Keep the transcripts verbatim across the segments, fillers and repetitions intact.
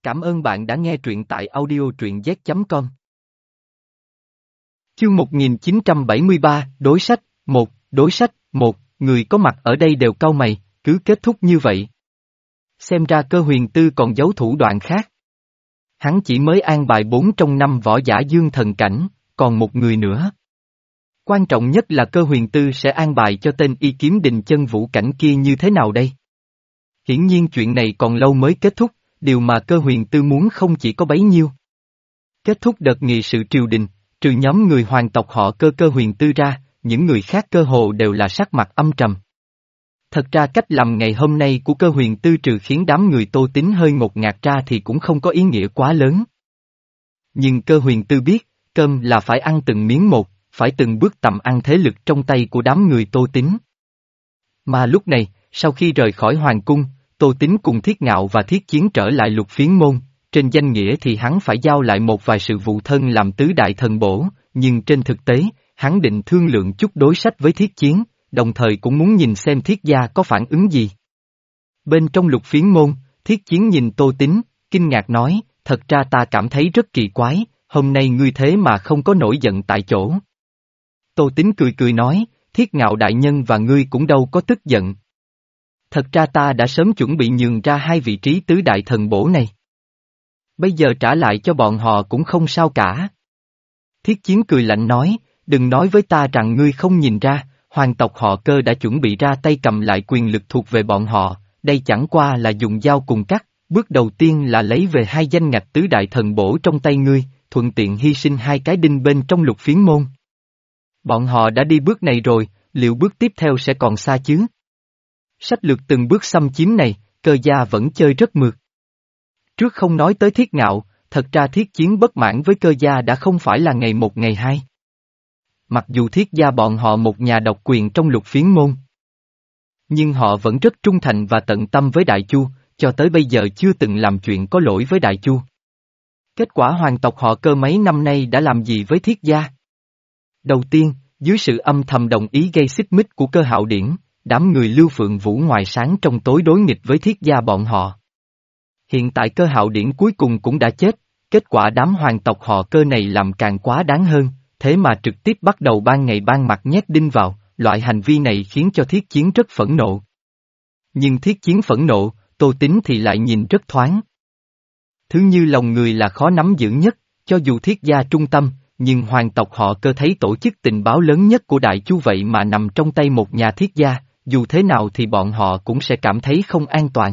Cảm ơn bạn đã nghe truyện tại audio truyện z chấm com. Chương một nghìn chín trăm bảy mươi ba, Đối sách, một, Đối sách, một, người có mặt ở đây đều cau mày, cứ kết thúc như vậy. Xem ra Cơ Huyền Tư còn giấu thủ đoạn khác. Hắn chỉ mới an bài bốn trong năm võ giả dương thần cảnh, còn một người nữa. Quan trọng nhất là Cơ Huyền Tư sẽ an bài cho tên y kiếm đình chân vũ cảnh kia như thế nào đây? Hiển nhiên chuyện này còn lâu mới kết thúc, điều mà Cơ Huyền Tư muốn không chỉ có bấy nhiêu. Kết thúc đợt nghị sự triều đình, trừ nhóm người hoàng tộc họ Cơ Cơ Huyền Tư ra, những người khác cơ hồ đều là sắc mặt âm trầm. Thật ra cách làm ngày hôm nay của Cơ Huyền Tư trừ khiến đám người Tô Tín hơi ngột ngạt ra thì cũng không có ý nghĩa quá lớn. Nhưng Cơ Huyền Tư biết, cơm là phải ăn từng miếng một, phải từng bước tầm ăn thế lực trong tay của đám người Tô Tín. Mà lúc này, sau khi rời khỏi hoàng cung, Tô Tín cùng Thiết Ngạo và Thiết Chiến trở lại Lục Phiến môn, trên danh nghĩa thì hắn phải giao lại một vài sự vụ thân làm tứ đại thần bổ, nhưng trên thực tế, hắn định thương lượng chút đối sách với Thiết Chiến, đồng thời cũng muốn nhìn xem Thiết gia có phản ứng gì. Bên trong Lục Phiến môn, Thiết Chiến nhìn Tô Tín, kinh ngạc nói, thật ra ta cảm thấy rất kỳ quái, hôm nay ngươi thế mà không có nổi giận tại chỗ. Tô Tín cười cười nói, Thiết Ngạo đại nhân và ngươi cũng đâu có tức giận. Thật ra ta đã sớm chuẩn bị nhường ra hai vị trí tứ đại thần bổ này. Bây giờ trả lại cho bọn họ cũng không sao cả. Thiết Chiến cười lạnh nói, đừng nói với ta rằng ngươi không nhìn ra, hoàng tộc họ Cơ đã chuẩn bị ra tay cầm lại quyền lực thuộc về bọn họ, đây chẳng qua là dùng dao cùng cắt, bước đầu tiên là lấy về hai danh ngạch tứ đại thần bổ trong tay ngươi, thuận tiện hy sinh hai cái đinh bên trong Lục Phiến môn. Bọn họ đã đi bước này rồi, liệu bước tiếp theo sẽ còn xa chứ? Sách lược từng bước xâm chiếm này, Cơ gia vẫn chơi rất mượt. Trước không nói tới Thiết Ngạo, thật ra Thiết Chiến bất mãn với Cơ gia đã không phải là ngày một ngày hai. Mặc dù Thiết gia bọn họ một nhà độc quyền trong Lục Phiến môn, nhưng họ vẫn rất trung thành và tận tâm với Đại Chu, cho tới bây giờ chưa từng làm chuyện có lỗi với Đại Chu. Kết quả hoàng tộc họ Cơ mấy năm nay đã làm gì với Thiết gia? Đầu tiên, dưới sự âm thầm đồng ý gây xích mích của Cơ Hạo Điển, đám người Lưu Phượng Vũ ngoài sáng trong tối đối nghịch với Thiết gia bọn họ. Hiện tại Cơ Hạo Điển cuối cùng cũng đã chết, kết quả đám hoàng tộc họ Cơ này làm càng quá đáng hơn, thế mà trực tiếp bắt đầu ban ngày ban mặt nhét đinh vào, loại hành vi này khiến cho Thiết Chiến rất phẫn nộ. Nhưng Thiết Chiến phẫn nộ, Tô Tín thì lại nhìn rất thoáng. Thứ như lòng người là khó nắm giữ nhất, cho dù Thiết gia trung tâm, nhưng hoàng tộc họ Cơ thấy tổ chức tình báo lớn nhất của Đại Chu vậy mà nằm trong tay một nhà Thiết gia, dù thế nào thì bọn họ cũng sẽ cảm thấy không an toàn.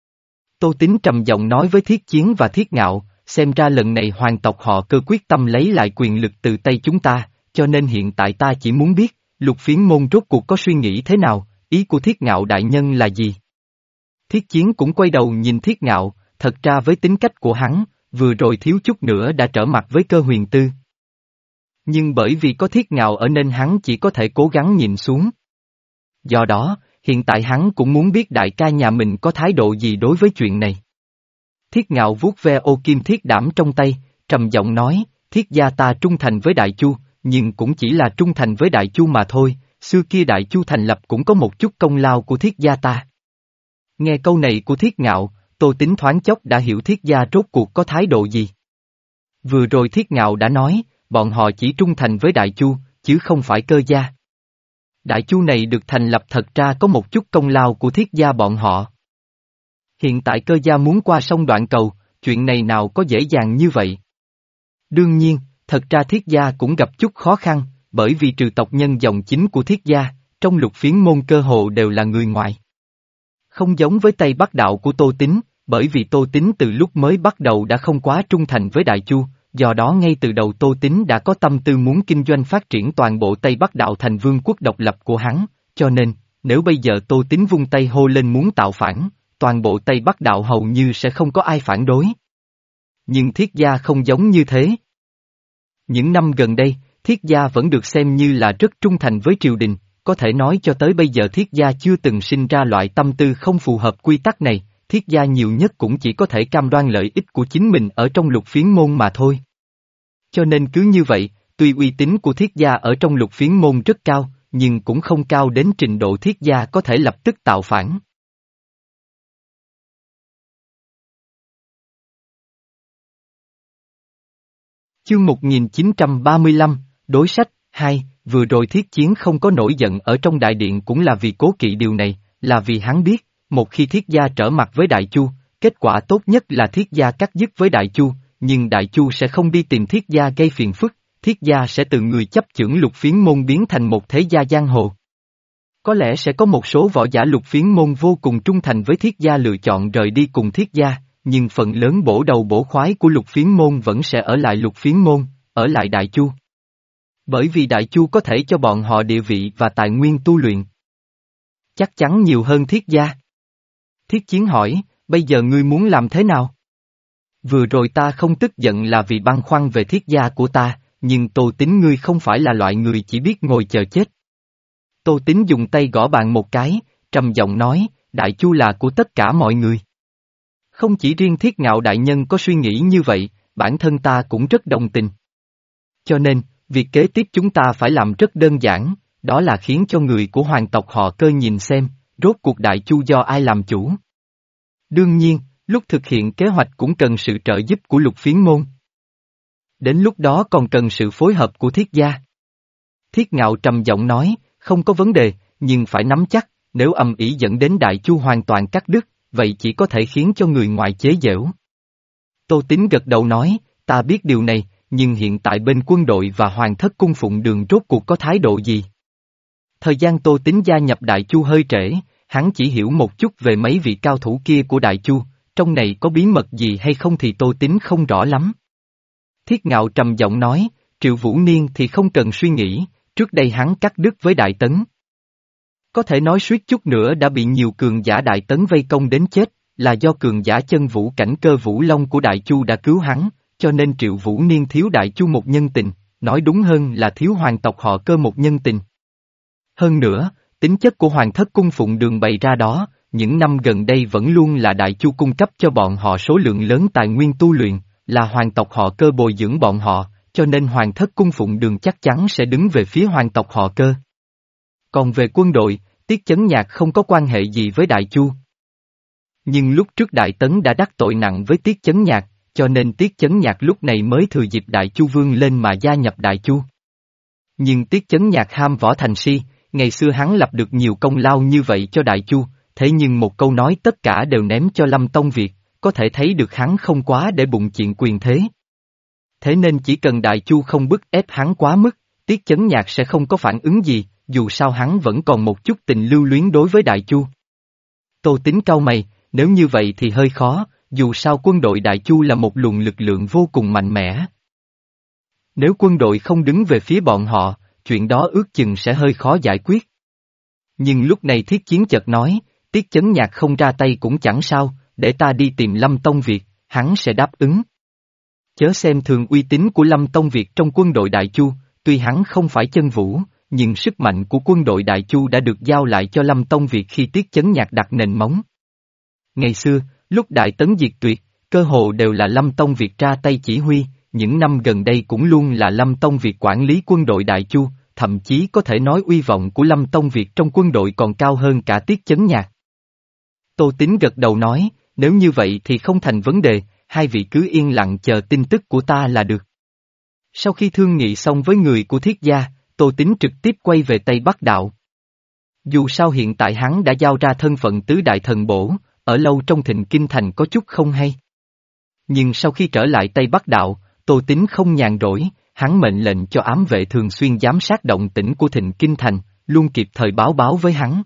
Tô Tín trầm giọng nói với Thiết Chiến và Thiết Ngạo, xem ra lần này hoàng tộc họ Cơ quyết tâm lấy lại quyền lực từ tay chúng ta, cho nên hiện tại ta chỉ muốn biết, Lục Phiến môn rốt cuộc có suy nghĩ thế nào, ý của Thiết Ngạo đại nhân là gì? Thiết Chiến cũng quay đầu nhìn Thiết Ngạo, thật ra với tính cách của hắn, vừa rồi thiếu chút nữa đã trở mặt với Cơ Huyền Tư. Nhưng bởi vì có Thiết Ngạo ở nên hắn chỉ có thể cố gắng nhìn xuống. Do đó, hiện tại hắn cũng muốn biết đại ca nhà mình có thái độ gì đối với chuyện này. Thiết Ngạo vuốt ve ô kim thiết đảm trong tay, trầm giọng nói, Thiết gia ta trung thành với Đại Chu, nhưng cũng chỉ là trung thành với Đại Chu mà thôi, xưa kia Đại Chu thành lập cũng có một chút công lao của Thiết gia ta. Nghe câu này của Thiết Ngạo, Tô Tín thoáng chốc đã hiểu Thiết gia rốt cuộc có thái độ gì. Vừa rồi Thiết Ngạo đã nói, bọn họ chỉ trung thành với Đại Chu, chứ không phải Cơ gia. Đại Chu này được thành lập thật ra có một chút công lao của Thiết gia bọn họ. Hiện tại Cơ gia muốn qua sông Đoạn Cầu, chuyện này nào có dễ dàng như vậy. Đương nhiên, thật ra Thiết gia cũng gặp chút khó khăn, bởi vì trừ tộc nhân dòng chính của Thiết gia, trong Lục Phiến môn cơ hồ đều là người ngoài. Không giống với Tây Bắc đạo của Tô Tín, bởi vì Tô Tín từ lúc mới bắt đầu đã không quá trung thành với Đại Chu, do đó ngay từ đầu Tô Tín đã có tâm tư muốn kinh doanh phát triển toàn bộ Tây Bắc đạo thành vương quốc độc lập của hắn, cho nên, nếu bây giờ Tô Tín vung tay hô lên muốn tạo phản, toàn bộ Tây Bắc đạo hầu như sẽ không có ai phản đối. Nhưng Thiết gia không giống như thế. Những năm gần đây, Thiết gia vẫn được xem như là rất trung thành với triều đình, có thể nói cho tới bây giờ Thiết gia chưa từng sinh ra loại tâm tư không phù hợp quy tắc này, Thiết gia nhiều nhất cũng chỉ có thể cam đoan lợi ích của chính mình ở trong Lục Phiến môn mà thôi. Cho nên cứ như vậy, tuy uy tín của Thiết gia ở trong Lục Phiến môn rất cao, nhưng cũng không cao đến trình độ Thiết gia có thể lập tức tạo phản. Chương một nghìn chín trăm ba mươi lăm, đối sách, hai, vừa rồi Thiết Chiến không có nổi giận ở trong đại điện cũng là vì cố kỵ điều này, là vì hắn biết, một khi Thiết gia trở mặt với Đại Chu, kết quả tốt nhất là Thiết gia cắt dứt với Đại Chu, nhưng Đại Chu sẽ không đi tìm Thiết gia gây phiền phức, Thiết gia sẽ từ người chấp chưởng Lục Phiến môn biến thành một thế gia giang hồ. Có lẽ sẽ có một số võ giả Lục Phiến môn vô cùng trung thành với Thiết gia lựa chọn rời đi cùng Thiết gia, nhưng phần lớn bổ đầu bổ khoái của Lục Phiến môn vẫn sẽ ở lại Lục Phiến môn, ở lại Đại Chu. Bởi vì Đại Chu có thể cho bọn họ địa vị và tài nguyên tu luyện. Chắc chắn nhiều hơn Thiết gia. Thiết Chiến hỏi, bây giờ ngươi muốn làm thế nào? Vừa rồi ta không tức giận là vì băn khoăn về Thiết gia của ta, nhưng Tô Tín ngươi không phải là loại người chỉ biết ngồi chờ chết. Tô Tín dùng tay gõ bàn một cái, trầm giọng nói, Đại Chu là của tất cả mọi người. Không chỉ riêng Thiết Ngạo đại nhân có suy nghĩ như vậy, bản thân ta cũng rất đồng tình. Cho nên, việc kế tiếp chúng ta phải làm rất đơn giản, đó là khiến cho người của hoàng tộc họ Cơ nhìn xem, rốt cuộc Đại Chu do ai làm chủ. Đương nhiên, lúc thực hiện kế hoạch cũng cần sự trợ giúp của Lục Phiến môn. Đến lúc đó còn cần sự phối hợp của Thiết gia. Thiết Ngạo trầm giọng nói, không có vấn đề, nhưng phải nắm chắc, nếu ầm ĩ dẫn đến Đại Chu hoàn toàn cắt đứt, vậy chỉ có thể khiến cho người ngoài chế giễu. Tô Tín gật đầu nói, ta biết điều này, nhưng hiện tại bên quân đội và hoàng thất cung phụng đường rốt cuộc có thái độ gì? Thời gian Tô Tín gia nhập Đại Chu hơi trễ, hắn chỉ hiểu một chút về mấy vị cao thủ kia của Đại Chu, trong này có bí mật gì hay không thì Tô Tín không rõ lắm. Thiết Ngạo trầm giọng nói, Triệu Vũ Niên thì không cần suy nghĩ, trước đây hắn cắt đứt với Đại Tấn. Có thể nói suýt chút nữa đã bị nhiều cường giả Đại Tấn vây công đến chết, là do cường giả chân vũ cảnh Cơ Vũ Long của Đại Chu đã cứu hắn, cho nên Triệu Vũ Niên thiếu Đại Chu một nhân tình, nói đúng hơn là thiếu hoàng tộc họ Cơ một nhân tình. Hơn nữa, tính chất của hoàng thất cung phụng đường bày ra đó, những năm gần đây vẫn luôn là Đại Chu cung cấp cho bọn họ số lượng lớn tài nguyên tu luyện, là hoàng tộc họ Cơ bồi dưỡng bọn họ, cho nên hoàng thất cung phụng đường chắc chắn sẽ đứng về phía hoàng tộc họ Cơ. Còn về quân đội, Tiết Chấn Nhạc không có quan hệ gì với Đại Chu. Nhưng lúc trước Đại Tấn đã đắc tội nặng với Tiết Chấn Nhạc, cho nên Tiết Chấn Nhạc lúc này mới thừa dịp Đại Chu vương lên mà gia nhập Đại Chu. Nhưng Tiết Chấn Nhạc ham võ thành si, ngày xưa hắn lập được nhiều công lao như vậy cho Đại Chu, thế nhưng một câu nói tất cả đều ném cho Lâm Tông Việt, có thể thấy được hắn không quá để bụng chuyện quyền thế. Thế nên chỉ cần Đại Chu không bức ép hắn quá mức, Tiết Chấn Nhạc sẽ không có phản ứng gì, dù sao hắn vẫn còn một chút tình lưu luyến đối với Đại Chu. Tô Tín cau mày, nếu như vậy thì hơi khó, dù sao quân đội Đại Chu là một luồng lực lượng vô cùng mạnh mẽ. Nếu quân đội không đứng về phía bọn họ, chuyện đó ước chừng sẽ hơi khó giải quyết. Nhưng lúc này Thiết Chiến chợt nói, Tiết Chấn Nhạc không ra tay cũng chẳng sao, để ta đi tìm Lâm Tông Việt, hắn sẽ đáp ứng. Chớ xem thường uy tín của Lâm Tông Việt trong quân đội Đại Chu, tuy hắn không phải chân vũ, nhưng sức mạnh của quân đội Đại Chu đã được giao lại cho Lâm Tông Việt khi Tiết Chấn Nhạc đặt nền móng. Ngày xưa, lúc Đại Tấn diệt tuyệt, cơ hồ đều là Lâm Tông Việt ra tay chỉ huy, những năm gần đây cũng luôn là Lâm Tông Việt quản lý quân đội Đại Chu, thậm chí có thể nói uy vọng của Lâm Tông Việt trong quân đội còn cao hơn cả Tiết Chấn Nhạc. Tô Tín gật đầu nói, nếu như vậy thì không thành vấn đề, hai vị cứ yên lặng chờ tin tức của ta là được. Sau khi thương nghị xong với người của Thiết gia, Tô Tín trực tiếp quay về Tây Bắc Đạo. Dù sao hiện tại hắn đã giao ra thân phận tứ đại thần bổ, ở lâu trong Thịnh Kinh Thành có chút không hay. Nhưng sau khi trở lại Tây Bắc Đạo, Tô Tín không nhàn rỗi, hắn mệnh lệnh cho ám vệ thường xuyên giám sát động tĩnh của Thịnh Kinh Thành, luôn kịp thời báo báo với hắn.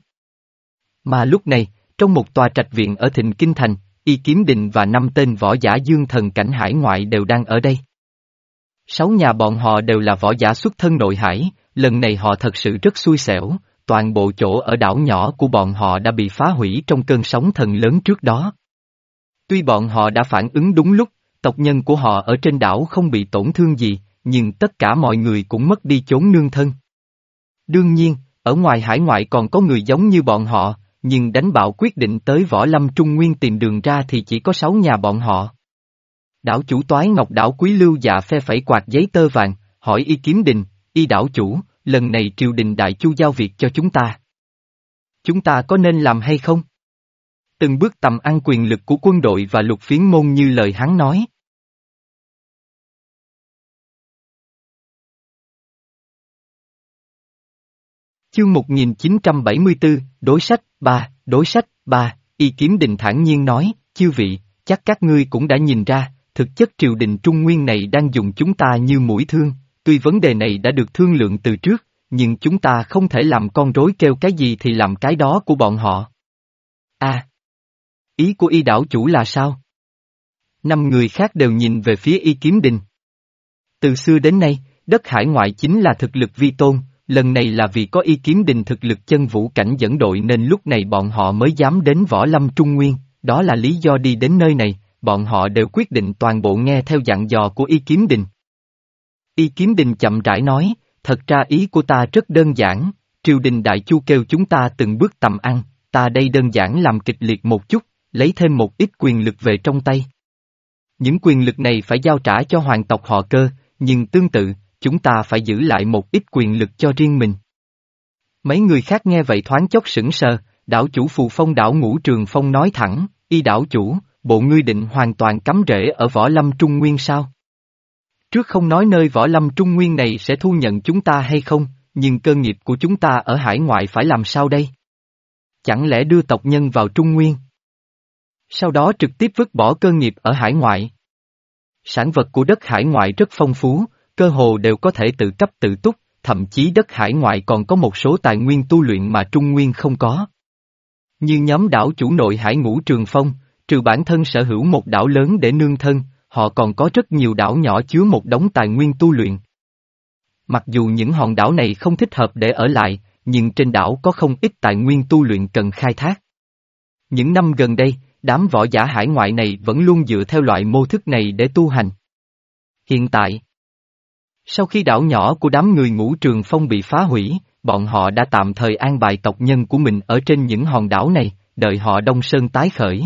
Mà lúc này, trong một tòa trạch viện ở Thịnh Kinh Thành, Y Kiếm Đình và năm tên võ giả dương thần cảnh hải ngoại đều đang ở đây. Sáu nhà bọn họ đều là võ giả xuất thân nội hải, lần này họ thật sự rất xui xẻo, toàn bộ chỗ ở đảo nhỏ của bọn họ đã bị phá hủy trong cơn sóng thần lớn trước đó. Tuy bọn họ đã phản ứng đúng lúc, tộc nhân của họ ở trên đảo không bị tổn thương gì, nhưng tất cả mọi người cũng mất đi chốn nương thân. Đương nhiên, ở ngoài hải ngoại còn có người giống như bọn họ, nhưng đánh bạo quyết định tới Võ Lâm Trung Nguyên tìm đường ra thì chỉ có sáu nhà bọn họ. Đảo chủ Toái Ngọc Đảo Quý Lưu Dạ phe phẩy quạt giấy tơ vàng, hỏi Y Kiếm Đình, Y đảo chủ, lần này triều đình Đại Chu giao việc cho chúng ta. Chúng ta có nên làm hay không? Từng bước tầm ăn quyền lực của quân đội và Lục Phiến môn như lời hắn nói. Chương một nghìn chín trăm bảy mươi tư, đối sách, ba, đối sách, ba, Y Kiếm Đình thản nhiên nói, chư vị, chắc các ngươi cũng đã nhìn ra, thực chất triều đình Trung Nguyên này đang dùng chúng ta như mũi thương, tuy vấn đề này đã được thương lượng từ trước, nhưng chúng ta không thể làm con rối kêu cái gì thì làm cái đó của bọn họ. À, ý của Y đảo chủ là sao? Năm người khác đều nhìn về phía Y Kiếm Đình. Từ xưa đến nay, đất hải ngoại chính là thực lực vi tôn, lần này là vì có Y Kiếm Đình thực lực chân vũ cảnh dẫn đội nên lúc này bọn họ mới dám đến Võ Lâm Trung Nguyên, đó là lý do đi đến nơi này, bọn họ đều quyết định toàn bộ nghe theo dặn dò của Y Kiếm Đình. Y Kiếm Đình chậm rãi nói, thật ra ý của ta rất đơn giản, triều đình Đại Chu kêu chúng ta từng bước tầm ăn, ta đây đơn giản làm kịch liệt một chút, lấy thêm một ít quyền lực về trong tay. Những quyền lực này phải giao trả cho hoàng tộc họ Cơ, nhưng tương tự, chúng ta phải giữ lại một ít quyền lực cho riêng mình. Mấy người khác nghe vậy thoáng chốc sững sờ, đảo chủ Phù Phong đảo Ngũ Trường Phong nói thẳng, Y đảo chủ, bộ ngươi định hoàn toàn cắm rễ ở Võ Lâm Trung Nguyên sao? Trước không nói nơi Võ Lâm Trung Nguyên này sẽ thu nhận chúng ta hay không, nhưng cơ nghiệp của chúng ta ở hải ngoại phải làm sao đây? Chẳng lẽ đưa tộc nhân vào Trung Nguyên? Sau đó trực tiếp vứt bỏ cơ nghiệp ở hải ngoại? Sản vật của đất hải ngoại rất phong phú, cơ hồ đều có thể tự cấp tự túc, thậm chí đất hải ngoại còn có một số tài nguyên tu luyện mà Trung Nguyên không có. Như nhóm đảo chủ nội hải Ngũ Trường Phong, trừ bản thân sở hữu một đảo lớn để nương thân, họ còn có rất nhiều đảo nhỏ chứa một đống tài nguyên tu luyện. Mặc dù những hòn đảo này không thích hợp để ở lại, nhưng trên đảo có không ít tài nguyên tu luyện cần khai thác. Những năm gần đây, đám võ giả hải ngoại này vẫn luôn dựa theo loại mô thức này để tu hành. Hiện tại, sau khi đảo nhỏ của đám người Ngũ Trường Phong bị phá hủy, bọn họ đã tạm thời an bài tộc nhân của mình ở trên những hòn đảo này, đợi họ Đông Sơn tái khởi.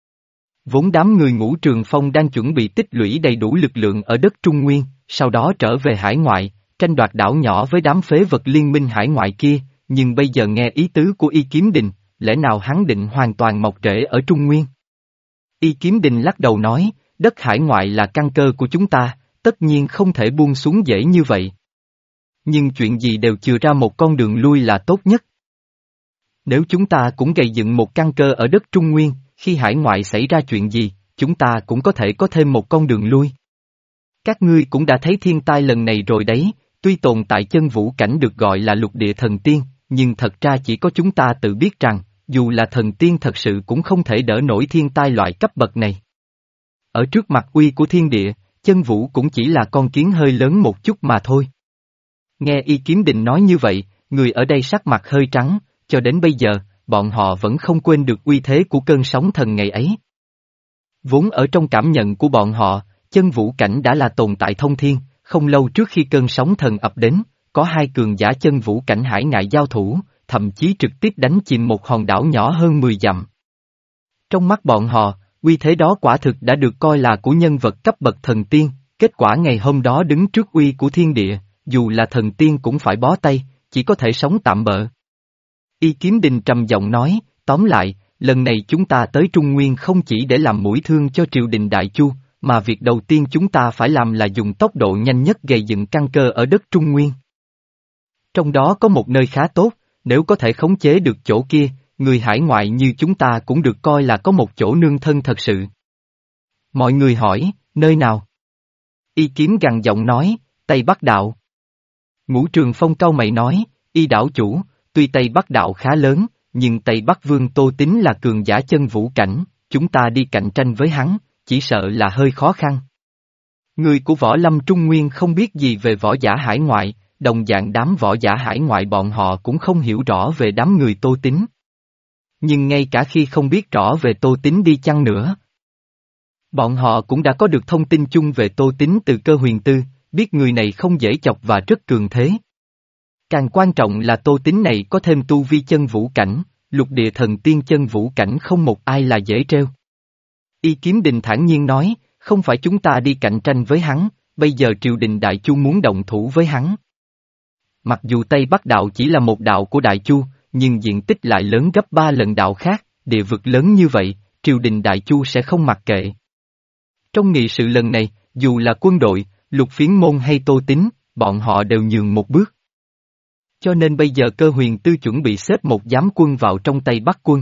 Vốn đám người Ngũ Trường Phong đang chuẩn bị tích lũy đầy đủ lực lượng ở đất Trung Nguyên, sau đó trở về hải ngoại, tranh đoạt đảo nhỏ với đám phế vật liên minh hải ngoại kia, nhưng bây giờ nghe ý tứ của Y Kiếm Đình, lẽ nào hắn định hoàn toàn mọc rễ ở Trung Nguyên? Y Kiếm Đình lắc đầu nói, đất hải ngoại là căn cơ của chúng ta, tất nhiên không thể buông xuống dễ như vậy. Nhưng chuyện gì đều chừa ra một con đường lui là tốt nhất. Nếu chúng ta cũng gây dựng một căn cơ ở đất Trung Nguyên, khi hải ngoại xảy ra chuyện gì, chúng ta cũng có thể có thêm một con đường lui. Các ngươi cũng đã thấy thiên tai lần này rồi đấy, tuy tồn tại chân vũ cảnh được gọi là lục địa thần tiên, nhưng thật ra chỉ có chúng ta tự biết rằng, dù là thần tiên thật sự cũng không thể đỡ nổi thiên tai loại cấp bậc này. Ở trước mặt uy của thiên địa, chân vũ cũng chỉ là con kiến hơi lớn một chút mà thôi. Nghe Y Kiếm Đình nói như vậy, người ở đây sắc mặt hơi trắng, cho đến bây giờ, bọn họ vẫn không quên được uy thế của cơn sóng thần ngày ấy. Vốn ở trong cảm nhận của bọn họ, chân vũ cảnh đã là tồn tại thông thiên, không lâu trước khi cơn sóng thần ập đến, có hai cường giả chân vũ cảnh hải ngại giao thủ, thậm chí trực tiếp đánh chìm một hòn đảo nhỏ hơn mười dặm. Trong mắt bọn họ, uy thế đó quả thực đã được coi là của nhân vật cấp bậc thần tiên, kết quả ngày hôm đó đứng trước uy của thiên địa, dù là thần tiên cũng phải bó tay, chỉ có thể sống tạm bợ. Y Kiếm Đình trầm giọng nói, tóm lại, lần này chúng ta tới Trung Nguyên không chỉ để làm mũi thương cho triều đình Đại Chu, mà việc đầu tiên chúng ta phải làm là dùng tốc độ nhanh nhất gây dựng căn cơ ở đất Trung Nguyên. Trong đó có một nơi khá tốt, nếu có thể khống chế được chỗ kia, người hải ngoại như chúng ta cũng được coi là có một chỗ nương thân thật sự. Mọi người hỏi, nơi nào? Y Kiếm gằn giọng nói, Tây Bắc Đạo. Ngũ Trường Phong cau mày nói, Y đảo chủ, tuy Tây Bắc Đạo khá lớn, nhưng Tây Bắc Vương Tô Tín là cường giả chân vũ cảnh, chúng ta đi cạnh tranh với hắn, chỉ sợ là hơi khó khăn. Người của Võ Lâm Trung Nguyên không biết gì về võ giả hải ngoại, đồng dạng đám võ giả hải ngoại bọn họ cũng không hiểu rõ về đám người Tô Tín. Nhưng ngay cả khi không biết rõ về Tô Tín đi chăng nữa, bọn họ cũng đã có được thông tin chung về Tô Tín từ Cơ Huyền Tư, biết người này không dễ chọc và rất cường thế. Càng quan trọng là Tô Tín này có thêm tu vi chân vũ cảnh, lục địa thần tiên chân vũ cảnh không một ai là dễ treo. Y Kiếm Đình thản nhiên nói, không phải chúng ta đi cạnh tranh với hắn, bây giờ triều đình Đại Chu muốn động thủ với hắn. Mặc dù Tây Bắc Đạo chỉ là một đạo của Đại Chu, nhưng diện tích lại lớn gấp ba lần đạo khác, địa vực lớn như vậy, triều đình Đại Chu sẽ không mặc kệ. Trong nghị sự lần này, dù là quân đội, Lục Phiến Môn hay Tô Tín, bọn họ đều nhường một bước. Cho nên bây giờ Cơ Huyền Tư chuẩn bị xếp một giám quân vào trong Tây Bắc quân.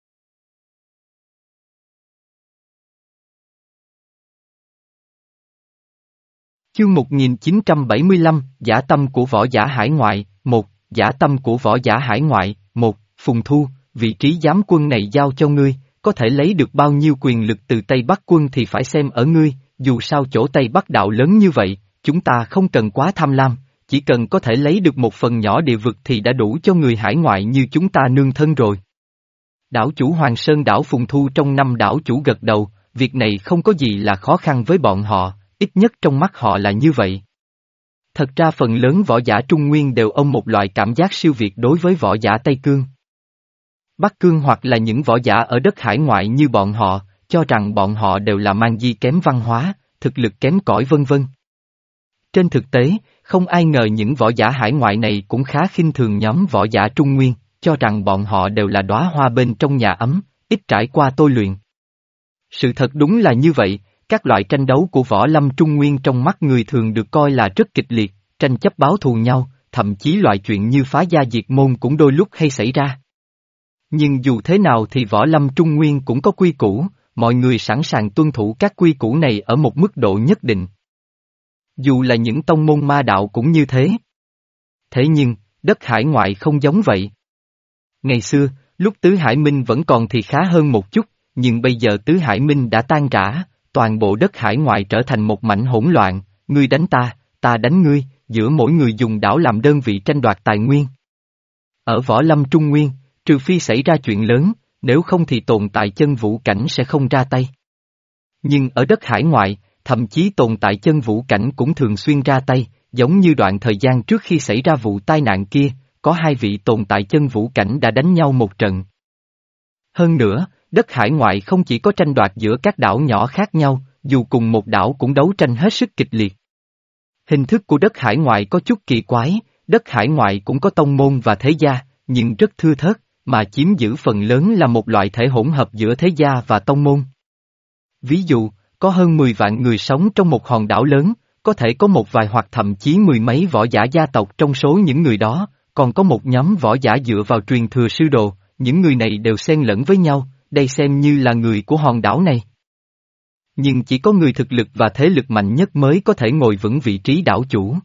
Chương một nghìn chín trăm bảy mươi lăm, Dã tâm của võ giả hải ngoại, một, Dã tâm của võ giả hải ngoại, một, Phùng Thu, vị trí giám quân này giao cho ngươi, có thể lấy được bao nhiêu quyền lực từ Tây Bắc quân thì phải xem ở ngươi, dù sao chỗ Tây Bắc đạo lớn như vậy, chúng ta không cần quá tham lam, chỉ cần có thể lấy được một phần nhỏ địa vực thì đã đủ cho người hải ngoại như chúng ta nương thân rồi. Đảo chủ Hoàng Sơn đảo Phùng Thu trong năm đảo chủ gật đầu, việc này không có gì là khó khăn với bọn họ, ít nhất trong mắt họ là như vậy. Thật ra phần lớn võ giả Trung Nguyên đều ôm một loại cảm giác siêu việt đối với võ giả Tây Cương. Bắc Cương hoặc là những võ giả ở đất hải ngoại như bọn họ, cho rằng bọn họ đều là mang di kém văn hóa, thực lực kém cỏi vân vân. Trên thực tế, không ai ngờ những võ giả hải ngoại này cũng khá khinh thường nhóm võ giả Trung Nguyên, cho rằng bọn họ đều là đóa hoa bên trong nhà ấm, ít trải qua tôi luyện. Sự thật đúng là như vậy, các loại tranh đấu của võ lâm Trung Nguyên trong mắt người thường được coi là rất kịch liệt, tranh chấp báo thù nhau, thậm chí loại chuyện như phá gia diệt môn cũng đôi lúc hay xảy ra. Nhưng dù thế nào thì võ lâm Trung Nguyên cũng có quy củ, mọi người sẵn sàng tuân thủ các quy củ này ở một mức độ nhất định. Dù là những tông môn ma đạo cũng như thế. Thế nhưng, đất hải ngoại không giống vậy. Ngày xưa, lúc Tứ Hải Minh vẫn còn thì khá hơn một chút, nhưng bây giờ Tứ Hải Minh đã tan rã, toàn bộ đất hải ngoại trở thành một mảnh hỗn loạn, ngươi đánh ta, ta đánh ngươi, giữa mỗi người dùng đảo làm đơn vị tranh đoạt tài nguyên. Ở võ lâm Trung Nguyên, trừ phi xảy ra chuyện lớn, nếu không thì tồn tại chân vũ cảnh sẽ không ra tay. Nhưng ở đất hải ngoại, thậm chí tồn tại chân vũ cảnh cũng thường xuyên ra tay, giống như đoạn thời gian trước khi xảy ra vụ tai nạn kia, có hai vị tồn tại chân vũ cảnh đã đánh nhau một trận. Hơn nữa, đất hải ngoại không chỉ có tranh đoạt giữa các đảo nhỏ khác nhau, dù cùng một đảo cũng đấu tranh hết sức kịch liệt. Hình thức của đất hải ngoại có chút kỳ quái, đất hải ngoại cũng có tông môn và thế gia, nhưng rất thưa thớt, mà chiếm giữ phần lớn là một loại thể hỗn hợp giữa thế gia và tông môn. Ví dụ, có hơn mười vạn người sống trong một hòn đảo lớn, có thể có một vài hoặc thậm chí mười mấy võ giả gia tộc trong số những người đó, còn có một nhóm võ giả dựa vào truyền thừa sư đồ, những người này đều xen lẫn với nhau, đây xem như là người của hòn đảo này. Nhưng chỉ có người thực lực và thế lực mạnh nhất mới có thể ngồi vững vị trí đảo chủ.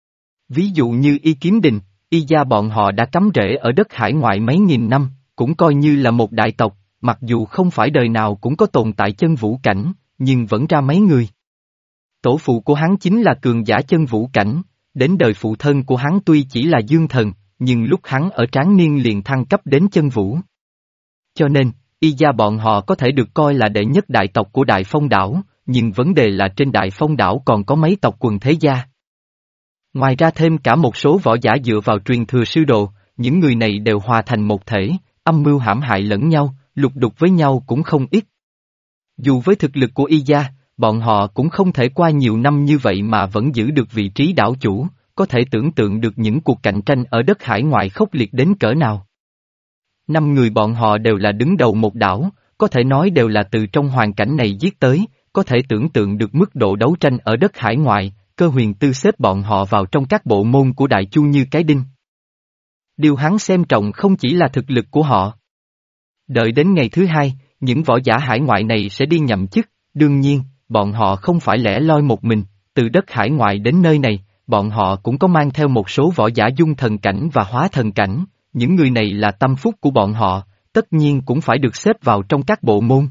Ví dụ như Y Kiếm Đình, Y gia bọn họ đã cắm rễ ở đất hải ngoại mấy nghìn năm, cũng coi như là một đại tộc, mặc dù không phải đời nào cũng có tồn tại chân vũ cảnh, nhưng vẫn ra mấy người. Tổ phụ của hắn chính là cường giả chân vũ cảnh, đến đời phụ thân của hắn tuy chỉ là dương thần, nhưng lúc hắn ở tráng niên liền thăng cấp đến chân vũ. Cho nên, Y gia bọn họ có thể được coi là đệ nhất đại tộc của Đại Phong đảo, nhưng vấn đề là trên Đại Phong đảo còn có mấy tộc quần thế gia. Ngoài ra thêm cả một số võ giả dựa vào truyền thừa sư đồ, những người này đều hòa thành một thể, âm mưu hãm hại lẫn nhau, lục đục với nhau cũng không ít. Dù với thực lực của Y gia, bọn họ cũng không thể qua nhiều năm như vậy mà vẫn giữ được vị trí đảo chủ, có thể tưởng tượng được những cuộc cạnh tranh ở đất hải ngoại khốc liệt đến cỡ nào. Năm người bọn họ đều là đứng đầu một đảo, có thể nói đều là từ trong hoàn cảnh này giết tới, có thể tưởng tượng được mức độ đấu tranh ở đất hải ngoại, Cơ Huyền Tư xếp bọn họ vào trong các bộ môn của Đại Chu như cái đinh. Điều hắn xem trọng không chỉ là thực lực của họ. Đợi đến ngày thứ hai, những võ giả hải ngoại này sẽ đi nhậm chức, đương nhiên, bọn họ không phải lẻ loi một mình, từ đất hải ngoại đến nơi này, bọn họ cũng có mang theo một số võ giả dung thần cảnh và hóa thần cảnh, những người này là tâm phúc của bọn họ, tất nhiên cũng phải được xếp vào trong các bộ môn.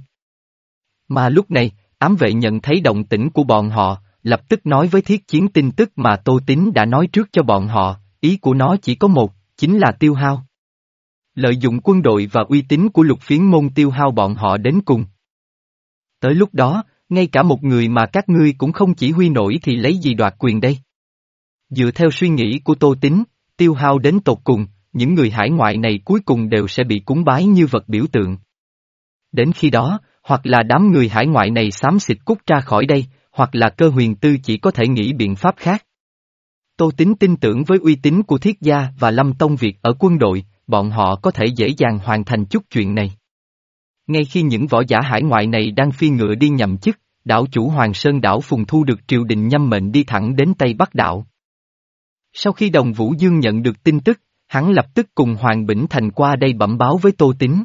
Mà lúc này, ám vệ nhận thấy động tĩnh của bọn họ, lập tức nói với Thiết Chiến tin tức mà Tô Tín đã nói trước cho bọn họ, ý của nó chỉ có một, chính là tiêu hao. Lợi dụng quân đội và uy tín của Lục Phiến môn tiêu hao bọn họ đến cùng. Tới lúc đó, ngay cả một người mà các ngươi cũng không chỉ huy nổi thì lấy gì đoạt quyền đây? Dựa theo suy nghĩ của Tô Tín, tiêu hao đến tột cùng, những người hải ngoại này cuối cùng đều sẽ bị cúng bái như vật biểu tượng. Đến khi đó, hoặc là đám người hải ngoại này xám xịt cút ra khỏi đây, hoặc là Cơ Huyền Tư chỉ có thể nghĩ biện pháp khác. Tô Tín tin tưởng với uy tín của Thiết gia và Lâm Tông Việt ở quân đội, bọn họ có thể dễ dàng hoàn thành chút chuyện này. Ngay khi những võ giả hải ngoại này đang phi ngựa đi nhậm chức, đảo chủ Hoàng Sơn đảo Phùng Thu được triều đình nhâm mệnh đi thẳng đến Tây Bắc đảo. Sau khi Đồng Vũ Dương nhận được tin tức, hắn lập tức cùng Hoàng Bỉnh Thành qua đây bẩm báo với Tô Tín.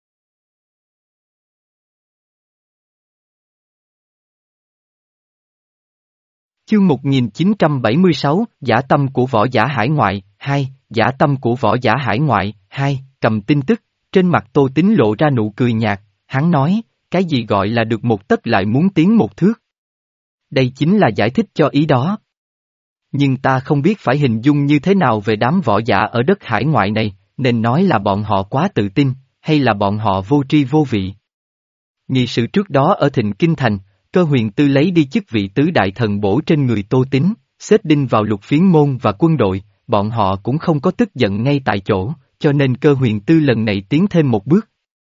Chương một nghìn chín trăm bảy mươi sáu, Dã tâm của võ giả hải ngoại, hai, Dã tâm của võ giả hải ngoại, hai, cầm tin tức, trên mặt Tô Tín lộ ra nụ cười nhạt, hắn nói, cái gì gọi là được một tấc lại muốn tiến một thước. Đây chính là giải thích cho ý đó. Nhưng ta không biết phải hình dung như thế nào về đám võ giả ở đất hải ngoại này, nên nói là bọn họ quá tự tin, hay là bọn họ vô tri vô vị. Nghị sự trước đó ở Thịnh Kinh Thành, Cơ Huyền Tư lấy đi chức vị tứ đại thần bổ trên người Tô Tín, xếp đinh vào Lục Phiến môn và quân đội, bọn họ cũng không có tức giận ngay tại chỗ, cho nên Cơ Huyền Tư lần này tiến thêm một bước.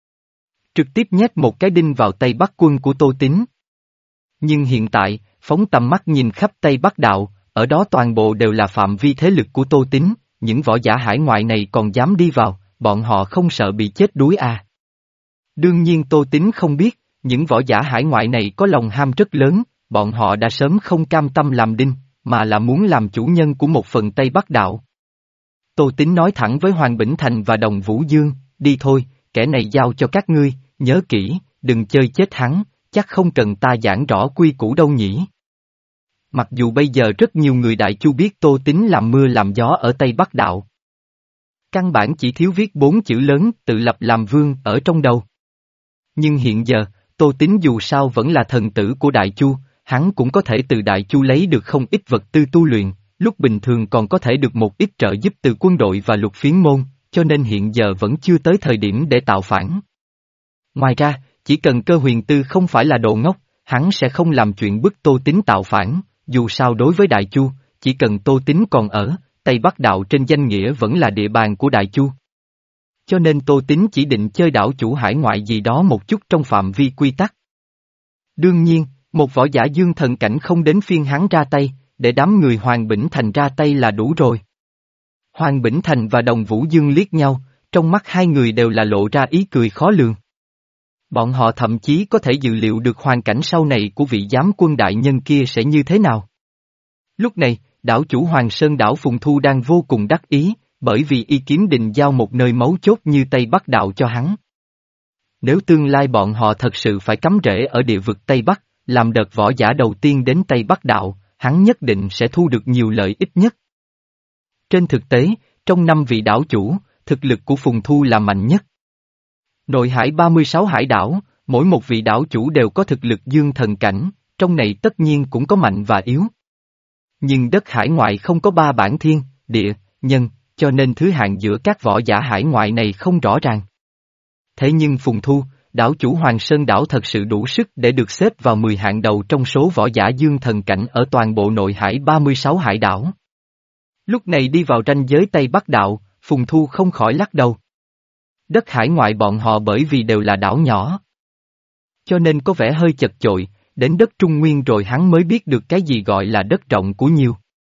Trực tiếp nhét một cái đinh vào Tây Bắc quân của Tô Tín. Nhưng hiện tại, phóng tầm mắt nhìn khắp Tây Bắc đạo, ở đó toàn bộ đều là phạm vi thế lực của Tô Tín, những võ giả hải ngoại này còn dám đi vào, bọn họ không sợ bị chết đuối à. Đương nhiên Tô Tín không biết, những võ giả hải ngoại này có lòng ham rất lớn, bọn họ đã sớm không cam tâm làm đinh, mà là muốn làm chủ nhân của một phần Tây Bắc đạo. Tô Tín nói thẳng với Hoàng Bỉnh Thành và Đồng Vũ Dương, đi thôi, kẻ này giao cho các ngươi, nhớ kỹ, đừng chơi chết hắn, chắc không cần ta giảng rõ quy củ đâu nhỉ. Mặc dù bây giờ rất nhiều người Đại Chu biết Tô Tín làm mưa làm gió ở Tây Bắc đạo. Căn bản chỉ thiếu viết bốn chữ lớn tự lập làm vương ở trong đầu. Nhưng hiện giờ, Tô Tín dù sao vẫn là thần tử của Đại Chu, hắn cũng có thể từ Đại Chu lấy được không ít vật tư tu luyện, lúc bình thường còn có thể được một ít trợ giúp từ quân đội và Lục Phiến môn, cho nên hiện giờ vẫn chưa tới thời điểm để tạo phản. Ngoài ra, chỉ cần Cơ Huyền Tư không phải là đồ ngốc, hắn sẽ không làm chuyện bức Tô Tín tạo phản, dù sao đối với Đại Chu, chỉ cần Tô Tín còn ở, Tây Bắc đạo trên danh nghĩa vẫn là địa bàn của Đại Chu. Cho nên Tô Tín chỉ định chơi đảo chủ hải ngoại gì đó một chút trong phạm vi quy tắc. Đương nhiên, một võ giả dương thần cảnh không đến phiên hắn ra tay, để đám người Hoàng Bỉnh Thành ra tay là đủ rồi. Hoàng Bỉnh Thành và Đồng Vũ Dương liếc nhau, trong mắt hai người đều là lộ ra ý cười khó lường. Bọn họ thậm chí có thể dự liệu được hoàn cảnh sau này của vị giám quân đại nhân kia sẽ như thế nào. Lúc này, đảo chủ Hoàng Sơn đảo Phùng Thu đang vô cùng đắc ý, bởi vì y kiếm định giao một nơi mấu chốt như Tây Bắc đạo cho hắn. Nếu tương lai bọn họ thật sự phải cắm rễ ở địa vực Tây Bắc, làm đợt võ giả đầu tiên đến Tây Bắc đạo, hắn nhất định sẽ thu được nhiều lợi ích nhất. Trên thực tế, trong năm vị đảo chủ, thực lực của Phùng Thu là mạnh nhất. Nội hải ba mươi sáu hải đảo, mỗi một vị đảo chủ đều có thực lực dương thần cảnh, trong này tất nhiên cũng có mạnh và yếu. Nhưng đất hải ngoại không có ba bản thiên, địa, nhân, cho nên thứ hạng giữa các võ giả hải ngoại này không rõ ràng. Thế nhưng Phùng Thu, đảo chủ Hoàng Sơn đảo thật sự đủ sức để được xếp vào mười hạng đầu trong số võ giả dương thần cảnh ở toàn bộ nội hải ba mươi sáu hải đảo. Lúc này đi vào ranh giới Tây Bắc đạo, Phùng Thu không khỏi lắc đầu. Đất hải ngoại bọn họ bởi vì đều là đảo nhỏ, cho nên có vẻ hơi chật chội, đến đất Trung Nguyên rồi hắn mới biết được cái gì gọi là đất rộng của nhiều.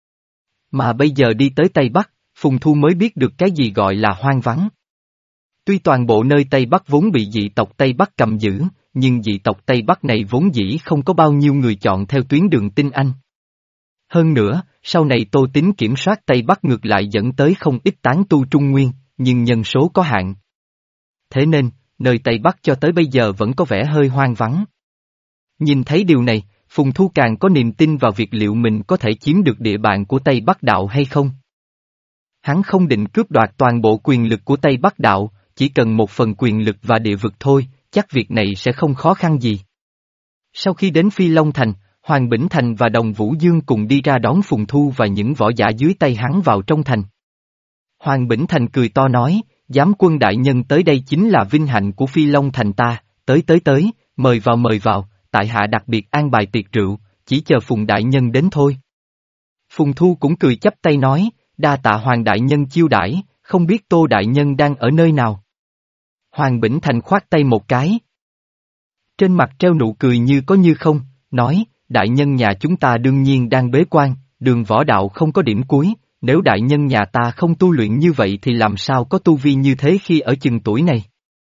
Mà bây giờ đi tới Tây Bắc, Phùng Thu mới biết được cái gì gọi là hoang vắng. Tuy toàn bộ nơi Tây Bắc vốn bị dị tộc Tây Bắc cầm giữ, nhưng dị tộc Tây Bắc này vốn dĩ không có bao nhiêu người chọn theo tuyến đường tinh anh. Hơn nữa, sau này Tô Tín kiểm soát Tây Bắc ngược lại dẫn tới không ít tán tu Trung Nguyên, nhưng nhân số có hạn. Thế nên, nơi Tây Bắc cho tới bây giờ vẫn có vẻ hơi hoang vắng. Nhìn thấy điều này, Phùng Thu càng có niềm tin vào việc liệu mình có thể chiếm được địa bàn của Tây Bắc đạo hay không. Hắn không định cướp đoạt toàn bộ quyền lực của Tây Bắc đạo, chỉ cần một phần quyền lực và địa vực thôi, chắc việc này sẽ không khó khăn gì. Sau khi đến Phi Long Thành, Hoàng Bỉnh Thành và Đồng Vũ Dương cùng đi ra đón Phùng Thu và những võ giả dưới tay hắn vào trong thành. Hoàng Bỉnh Thành cười to nói, giám quân đại nhân tới đây chính là vinh hạnh của Phi Long Thành ta, tới tới tới, mời vào mời vào, tại hạ đặc biệt an bài tiệc rượu, chỉ chờ Phùng đại nhân đến thôi. Phùng Thu cũng cười chắp tay nói, đa tạ Hoàng đại nhân chiêu đãi, không biết Tô đại nhân đang ở nơi nào. Hoàng Bỉnh Thành khoát tay một cái. Trên mặt treo nụ cười như có như không, nói, đại nhân nhà chúng ta đương nhiên đang bế quan, đường võ đạo không có điểm cuối, nếu đại nhân nhà ta không tu luyện như vậy thì làm sao có tu vi như thế khi ở chừng tuổi này.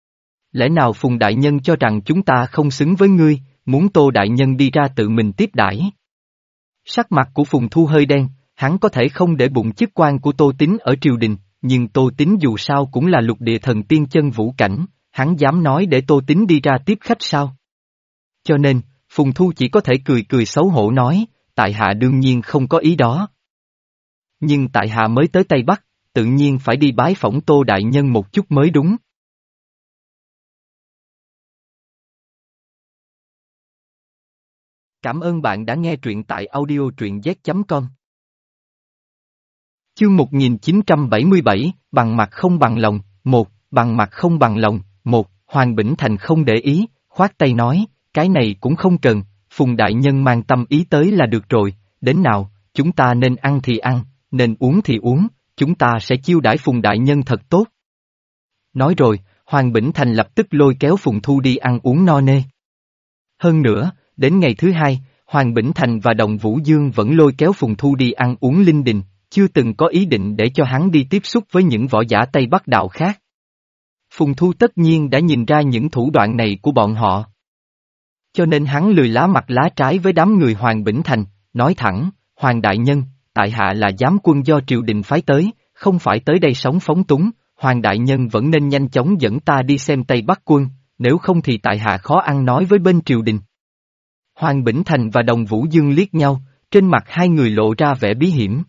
Lẽ nào Phùng đại nhân cho rằng chúng ta không xứng với ngươi, muốn Tô đại nhân đi ra tự mình tiếp đãi. Sắc mặt của Phùng Thu hơi đen, hắn có thể không để bụng chức quan của Tô Tín ở triều đình, nhưng Tô Tín dù sao cũng là lục địa thần tiên chân vũ cảnh, hắn dám nói để Tô Tín đi ra tiếp khách sao? Cho nên, Phùng Thu chỉ có thể cười cười xấu hổ nói, tại hạ đương nhiên không có ý đó. Nhưng tại hạ mới tới Tây Bắc, tự nhiên phải đi bái phỏng Tô đại nhân một chút mới đúng. Cảm ơn bạn đã nghe truyện tại audio truyện z chấm com. Chương một nghìn chín trăm bảy mươi bảy, bằng mặt không bằng lòng, một, bằng mặt không bằng lòng, một, Hoàng Bỉnh Thành không để ý, khoát tay nói, cái này cũng không cần, Phùng đại nhân mang tâm ý tới là được rồi, đến nào, chúng ta nên ăn thì ăn, nên uống thì uống, chúng ta sẽ chiêu đãi Phùng đại nhân thật tốt. Nói rồi, Hoàng Bỉnh Thành lập tức lôi kéo Phùng Thu đi ăn uống no nê. Hơn nữa, đến ngày thứ hai, Hoàng Bỉnh Thành và Đồng Vũ Dương vẫn lôi kéo Phùng Thu đi ăn uống linh đình, chưa từng có ý định để cho hắn đi tiếp xúc với những võ giả Tây Bắc đạo khác. Phùng Thu tất nhiên đã nhìn ra những thủ đoạn này của bọn họ. Cho nên hắn lười lá mặt lá trái với đám người Hoàng Bỉnh Thành, nói thẳng, Hoàng đại nhân, tại hạ là giám quân do triều đình phái tới, không phải tới đây sống phóng túng, Hoàng đại nhân vẫn nên nhanh chóng dẫn ta đi xem Tây Bắc quân, nếu không thì tại hạ khó ăn nói với bên triều đình. Hoàng Bỉnh Thành và Đồng Vũ Dương liếc nhau, trên mặt hai người lộ ra vẻ bí hiểm.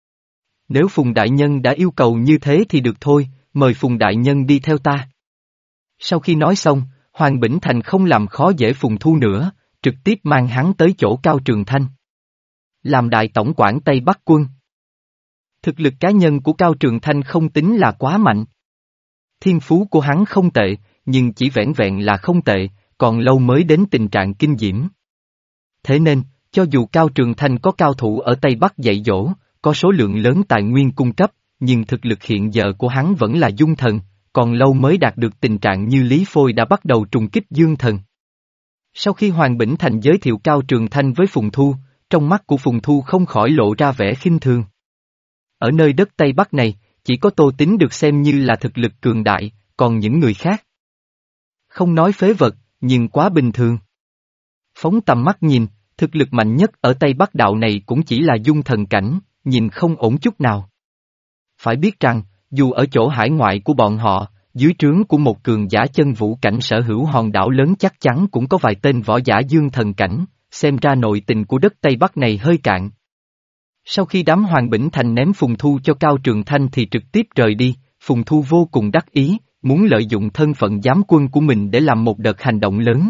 Nếu Phùng đại nhân đã yêu cầu như thế thì được thôi, mời Phùng đại nhân đi theo ta. Sau khi nói xong, Hoàng Bỉnh Thành không làm khó dễ Phùng Thu nữa, trực tiếp mang hắn tới chỗ Cao Trường Thanh. Làm đại tổng quản Tây Bắc quân. Thực lực cá nhân của Cao Trường Thanh không tính là quá mạnh. Thiên phú của hắn không tệ, nhưng chỉ vẻn vẹn là không tệ, còn lâu mới đến tình trạng kinh diễm. Thế nên, cho dù Cao Trường Thanh có cao thủ ở Tây Bắc dạy dỗ, có số lượng lớn tài nguyên cung cấp, nhưng thực lực hiện giờ của hắn vẫn là dung thần, còn lâu mới đạt được tình trạng như Lý Phôi đã bắt đầu trùng kích dương thần. Sau khi Hoàng Bỉnh Thành giới thiệu Cao Trường Thanh với Phùng Thu, trong mắt của Phùng Thu không khỏi lộ ra vẻ khinh thường. Ở nơi đất Tây Bắc này, chỉ có Tô Tín được xem như là thực lực cường đại, còn những người khác. Không nói phế vật, nhưng quá bình thường. Phóng tầm mắt nhìn, thực lực mạnh nhất ở Tây Bắc đạo này cũng chỉ là dung thần cảnh, nhìn không ổn chút nào. Phải biết rằng, dù ở chỗ hải ngoại của bọn họ, dưới trướng của một cường giả chân vũ cảnh sở hữu hòn đảo lớn chắc chắn cũng có vài tên võ giả dương thần cảnh, xem ra nội tình của đất Tây Bắc này hơi cạn. Sau khi đám Hoàng Bỉnh Thành ném Phùng Thu cho Cao Trường Thanh thì trực tiếp rời đi, Phùng Thu vô cùng đắc ý, muốn lợi dụng thân phận giám quân của mình để làm một đợt hành động lớn.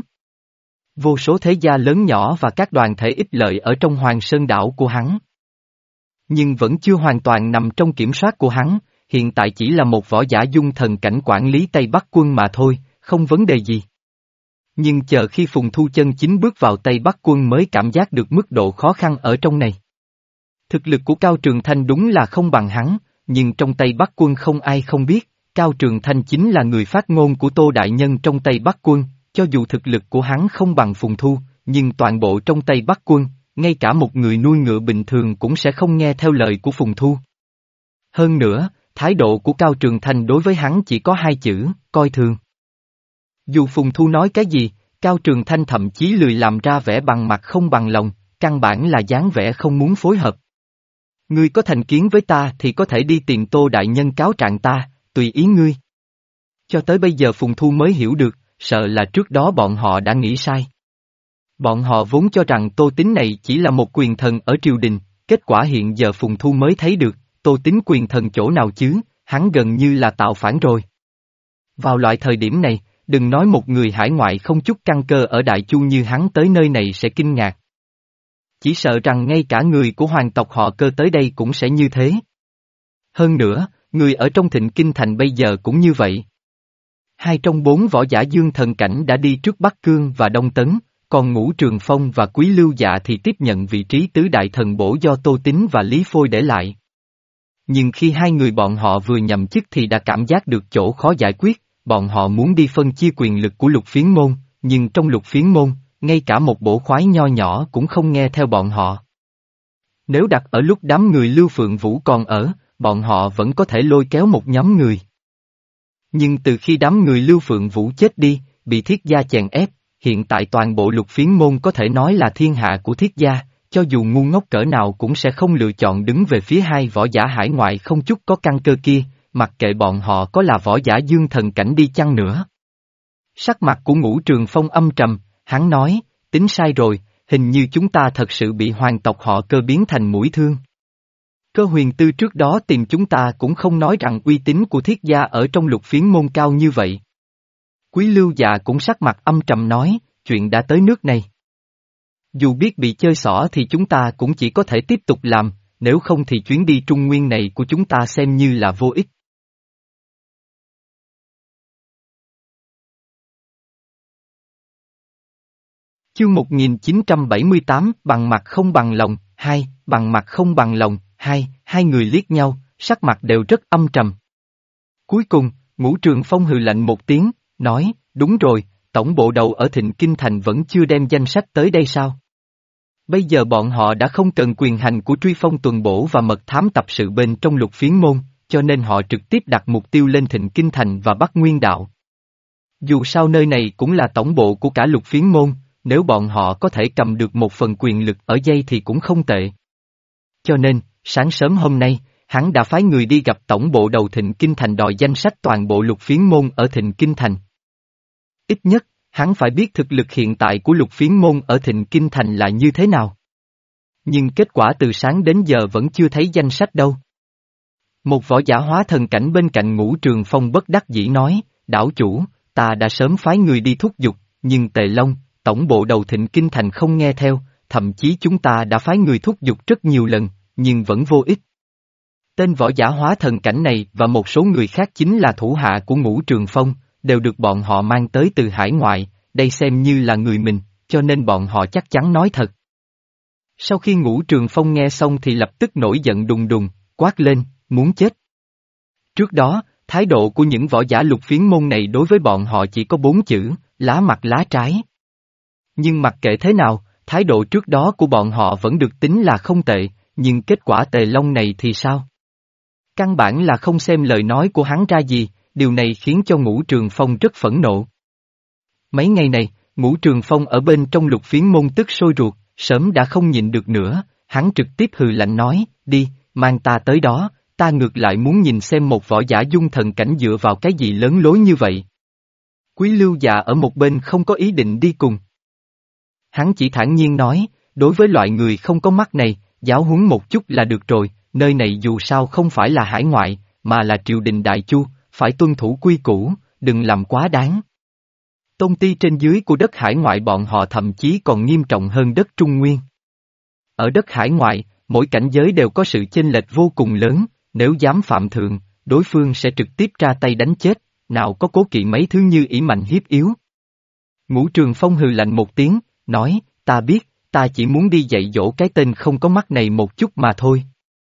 Vô số thế gia lớn nhỏ và các đoàn thể ích lợi ở trong Hoàng Sơn đảo của hắn. Nhưng vẫn chưa hoàn toàn nằm trong kiểm soát của hắn, hiện tại chỉ là một võ giả dung thần cảnh quản lý Tây Bắc quân mà thôi, không vấn đề gì. Nhưng chờ khi Phùng Thu chân chính bước vào Tây Bắc quân mới cảm giác được mức độ khó khăn ở trong này. Thực lực của Cao Trường Thanh đúng là không bằng hắn, nhưng trong Tây Bắc quân không ai không biết, Cao Trường Thanh chính là người phát ngôn của Tô Đại Nhân trong Tây Bắc quân, cho dù thực lực của hắn không bằng Phùng Thu, nhưng toàn bộ trong Tây Bắc quân, ngay cả một người nuôi ngựa bình thường cũng sẽ không nghe theo lời của Phùng Thu. Hơn nữa, thái độ của Cao Trường Thanh đối với hắn chỉ có hai chữ, coi thường. Dù Phùng Thu nói cái gì, Cao Trường Thanh thậm chí lười làm ra vẻ bằng mặt không bằng lòng, căn bản là dáng vẻ không muốn phối hợp. Ngươi có thành kiến với ta thì có thể đi tìm Tô Đại Nhân cáo trạng ta, tùy ý ngươi. Cho tới bây giờ Phùng Thu mới hiểu được, sợ là trước đó bọn họ đã nghĩ sai. Bọn họ vốn cho rằng Tô Tín này chỉ là một quyền thần ở triều đình, kết quả hiện giờ Phùng Thu mới thấy được, Tô Tín quyền thần chỗ nào chứ, hắn gần như là tạo phản rồi. Vào loại thời điểm này, đừng nói một người hải ngoại không chút căn cơ ở Đại Chu như hắn tới nơi này sẽ kinh ngạc. Chỉ sợ rằng ngay cả người của hoàng tộc họ Cơ tới đây cũng sẽ như thế. Hơn nữa, người ở trong Thịnh Kinh Thành bây giờ cũng như vậy. Hai trong bốn võ giả dương thần cảnh đã đi trước Bắc Cương và Đông Tấn, còn Ngũ Trường Phong và Quý Lưu Dạ thì tiếp nhận vị trí tứ đại thần bổ do Tô Tín và Lý Phôi để lại. Nhưng khi hai người bọn họ vừa nhậm chức thì đã cảm giác được chỗ khó giải quyết, bọn họ muốn đi phân chia quyền lực của Lục Phiến Môn, nhưng trong Lục Phiến Môn, ngay cả một bổ khoái nho nhỏ cũng không nghe theo bọn họ. Nếu đặt ở lúc đám người Lưu Phượng Vũ còn ở, bọn họ vẫn có thể lôi kéo một nhóm người. Nhưng từ khi đám người Lưu Phượng Vũ chết đi, bị Thiết Gia chèn ép, hiện tại toàn bộ Lục Phiến Môn có thể nói là thiên hạ của Thiết Gia, cho dù ngu ngốc cỡ nào cũng sẽ không lựa chọn đứng về phía hai võ giả hải ngoại không chút có căn cơ kia, mặc kệ bọn họ có là võ giả dương thần cảnh đi chăng nữa. Sắc mặt của Ngũ Trường Phong âm trầm, hắn nói, tính sai rồi, hình như chúng ta thật sự bị hoàng tộc họ Cơ biến thành mũi thương. Cơ huyền tư trước đó tìm chúng ta cũng không nói rằng uy tín của thiết gia ở trong lục phiến môn cao như vậy. Quý Lưu Dạ cũng sắc mặt âm trầm nói, chuyện đã tới nước này. Dù biết bị chơi xỏ thì chúng ta cũng chỉ có thể tiếp tục làm, nếu không thì chuyến đi Trung Nguyên này của chúng ta xem như là vô ích. Chương một nghìn chín trăm bảy mươi tám, bằng mặt không bằng lòng, hai, bằng mặt không bằng lòng, hai, hai người liếc nhau, sắc mặt đều rất âm trầm. Cuối cùng, Ngũ Trường Phong hừ lạnh một tiếng, nói, đúng rồi, tổng bộ đầu ở Thịnh Kinh Thành vẫn chưa đem danh sách tới đây sao? Bây giờ bọn họ đã không cần quyền hành của truy phong tuần bổ và mật thám tập sự bên trong lục phiến môn, cho nên họ trực tiếp đặt mục tiêu lên Thịnh Kinh Thành và Bắc Nguyên Đạo. Dù sao nơi này cũng là tổng bộ của cả lục phiến môn, nếu bọn họ có thể cầm được một phần quyền lực ở dây thì cũng không tệ. Cho nên, sáng sớm hôm nay, hắn đã phái người đi gặp tổng bộ đầu Thịnh Kinh Thành đòi danh sách toàn bộ lục phiến môn ở Thịnh Kinh Thành. Ít nhất, hắn phải biết thực lực hiện tại của lục phiến môn ở Thịnh Kinh Thành là như thế nào. Nhưng kết quả từ sáng đến giờ vẫn chưa thấy danh sách đâu. Một võ giả hóa thần cảnh bên cạnh Ngũ Trường Phong bất đắc dĩ nói, đảo chủ, ta đã sớm phái người đi thúc giục, nhưng Tề Long, tổng bộ đầu Thịnh Kinh Thành không nghe theo, thậm chí chúng ta đã phái người thúc giục rất nhiều lần, nhưng vẫn vô ích. Tên võ giả hóa thần cảnh này và một số người khác chính là thủ hạ của Ngũ Trường Phong, đều được bọn họ mang tới từ hải ngoại, đây xem như là người mình, cho nên bọn họ chắc chắn nói thật. Sau khi Ngũ Trường Phong nghe xong thì lập tức nổi giận đùng đùng, quát lên, muốn chết. Trước đó, thái độ của những võ giả lục phiến môn này đối với bọn họ chỉ có bốn chữ, lá mặt lá trái. Nhưng mặc kệ thế nào, thái độ trước đó của bọn họ vẫn được tính là không tệ, nhưng kết quả Tề Long này thì sao? Căn bản là không xem lời nói của hắn ra gì, điều này khiến cho Ngũ Trường Phong rất phẫn nộ. Mấy ngày này, Ngũ Trường Phong ở bên trong lục phiến môn tức sôi ruột, sớm đã không nhịn được nữa, hắn trực tiếp hừ lạnh nói, đi, mang ta tới đó, ta ngược lại muốn nhìn xem một võ giả dung thần cảnh dựa vào cái gì lớn lối như vậy. Quý Lưu Dạ ở một bên không có ý định đi cùng. Hắn chỉ thản nhiên nói, đối với loại người không có mắt này, giáo huấn một chút là được rồi, nơi này dù sao không phải là hải ngoại, mà là triều đình Đại Chu, phải tuân thủ quy củ, đừng làm quá đáng. Tôn ti trên dưới của đất hải ngoại bọn họ thậm chí còn nghiêm trọng hơn đất Trung Nguyên. Ở đất hải ngoại, mỗi cảnh giới đều có sự chênh lệch vô cùng lớn, nếu dám phạm thượng, đối phương sẽ trực tiếp ra tay đánh chết, nào có cố kỵ mấy thứ như ỷ mạnh hiếp yếu. Ngũ Trường Phong hừ lạnh một tiếng, nói, ta biết, ta chỉ muốn đi dạy dỗ cái tên không có mắt này một chút mà thôi.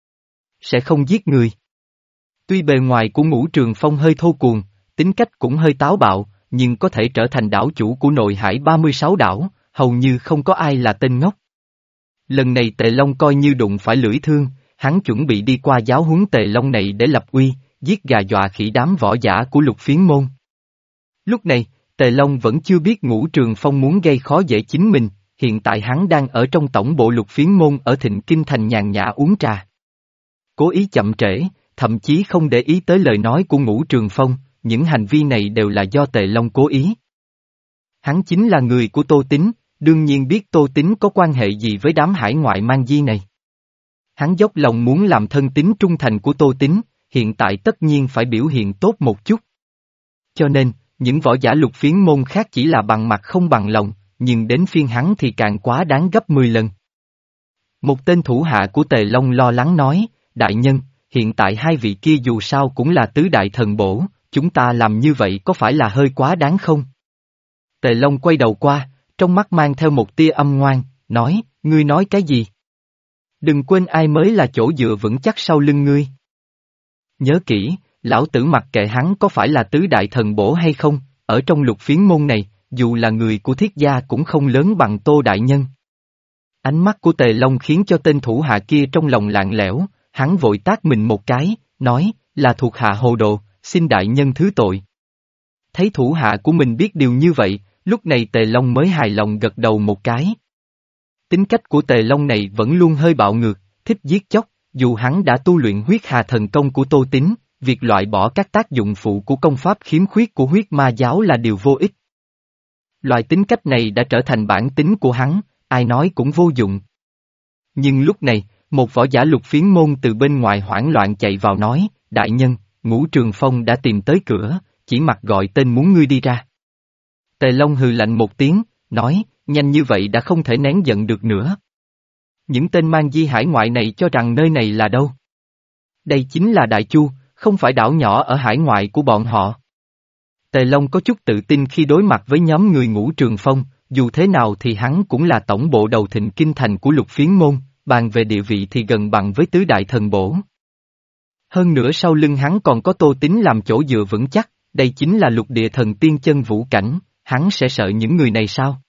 Sẽ không giết người. Tuy bề ngoài của Ngũ Trường Phong hơi thô cuồng, tính cách cũng hơi táo bạo, nhưng có thể trở thành đảo chủ của nội hải ba mươi sáu đảo, hầu như không có ai là tên ngốc. Lần này Tề Long coi như đụng phải lưỡi thương, hắn chuẩn bị đi qua giáo huấn Tề Long này để lập uy, giết gà dọa khỉ đám võ giả của lục phiến môn. Lúc này, Tề Long vẫn chưa biết Ngũ Trường Phong muốn gây khó dễ chính mình, hiện tại hắn đang ở trong tổng bộ lục phiến môn ở Thịnh Kinh Thành nhàn nhã uống trà. Cố ý chậm trễ, thậm chí không để ý tới lời nói của Ngũ Trường Phong, những hành vi này đều là do Tề Long cố ý. Hắn chính là người của Tô Tín, đương nhiên biết Tô Tín có quan hệ gì với đám hải ngoại mang di này. Hắn dốc lòng muốn làm thân tín trung thành của Tô Tín, hiện tại tất nhiên phải biểu hiện tốt một chút. Cho nên, những võ giả lục phiến môn khác chỉ là bằng mặt không bằng lòng, nhưng đến phiên hắn thì càng quá đáng gấp mười lần. Một tên thủ hạ của Tề Long lo lắng nói, đại nhân, hiện tại hai vị kia dù sao cũng là tứ đại thần bổ, chúng ta làm như vậy có phải là hơi quá đáng không? Tề Long quay đầu qua, trong mắt mang theo một tia âm ngoan, nói, ngươi nói cái gì? Đừng quên ai mới là chỗ dựa vững chắc sau lưng ngươi. Nhớ kỹ, lão tử mặc kệ hắn có phải là tứ đại thần bổ hay không, ở trong lục phiến môn này, dù là người của thiết gia cũng không lớn bằng Tô đại nhân. Ánh mắt của Tề Long khiến cho tên thủ hạ kia trong lòng lạng lẽo, hắn vội tát mình một cái, nói, là thuộc hạ hồ đồ, xin đại nhân thứ tội. Thấy thủ hạ của mình biết điều như vậy, lúc này Tề Long mới hài lòng gật đầu một cái. Tính cách của Tề Long này vẫn luôn hơi bạo ngược, thích giết chóc, dù hắn đã tu luyện huyết hà thần công của Tô Tín, việc loại bỏ các tác dụng phụ của công pháp khiếm khuyết của huyết ma giáo là điều vô ích. Loại tính cách này đã trở thành bản tính của hắn, ai nói cũng vô dụng. Nhưng lúc này, một võ giả Lục Phiến môn từ bên ngoài hoảng loạn chạy vào nói, đại nhân, Ngũ Trường Phong đã tìm tới cửa, chỉ mặc gọi tên muốn ngươi đi ra. Tề Long hừ lạnh một tiếng, nói, nhanh như vậy đã không thể nén giận được nữa. Những tên mang di hải ngoại này cho rằng nơi này là đâu? Đây chính là Đại Chu, không phải đảo nhỏ ở hải ngoại của bọn họ. Tề Long có chút tự tin khi đối mặt với nhóm người Ngũ Trường Phong, dù thế nào thì hắn cũng là tổng bộ đầu thịnh kinh thành của Lục Phiến môn, bàn về địa vị thì gần bằng với tứ đại thần bổ. Hơn nữa sau lưng hắn còn có Tô Tín làm chỗ dựa vững chắc, đây chính là lục địa thần tiên chân vũ cảnh, hắn sẽ sợ những người này sao?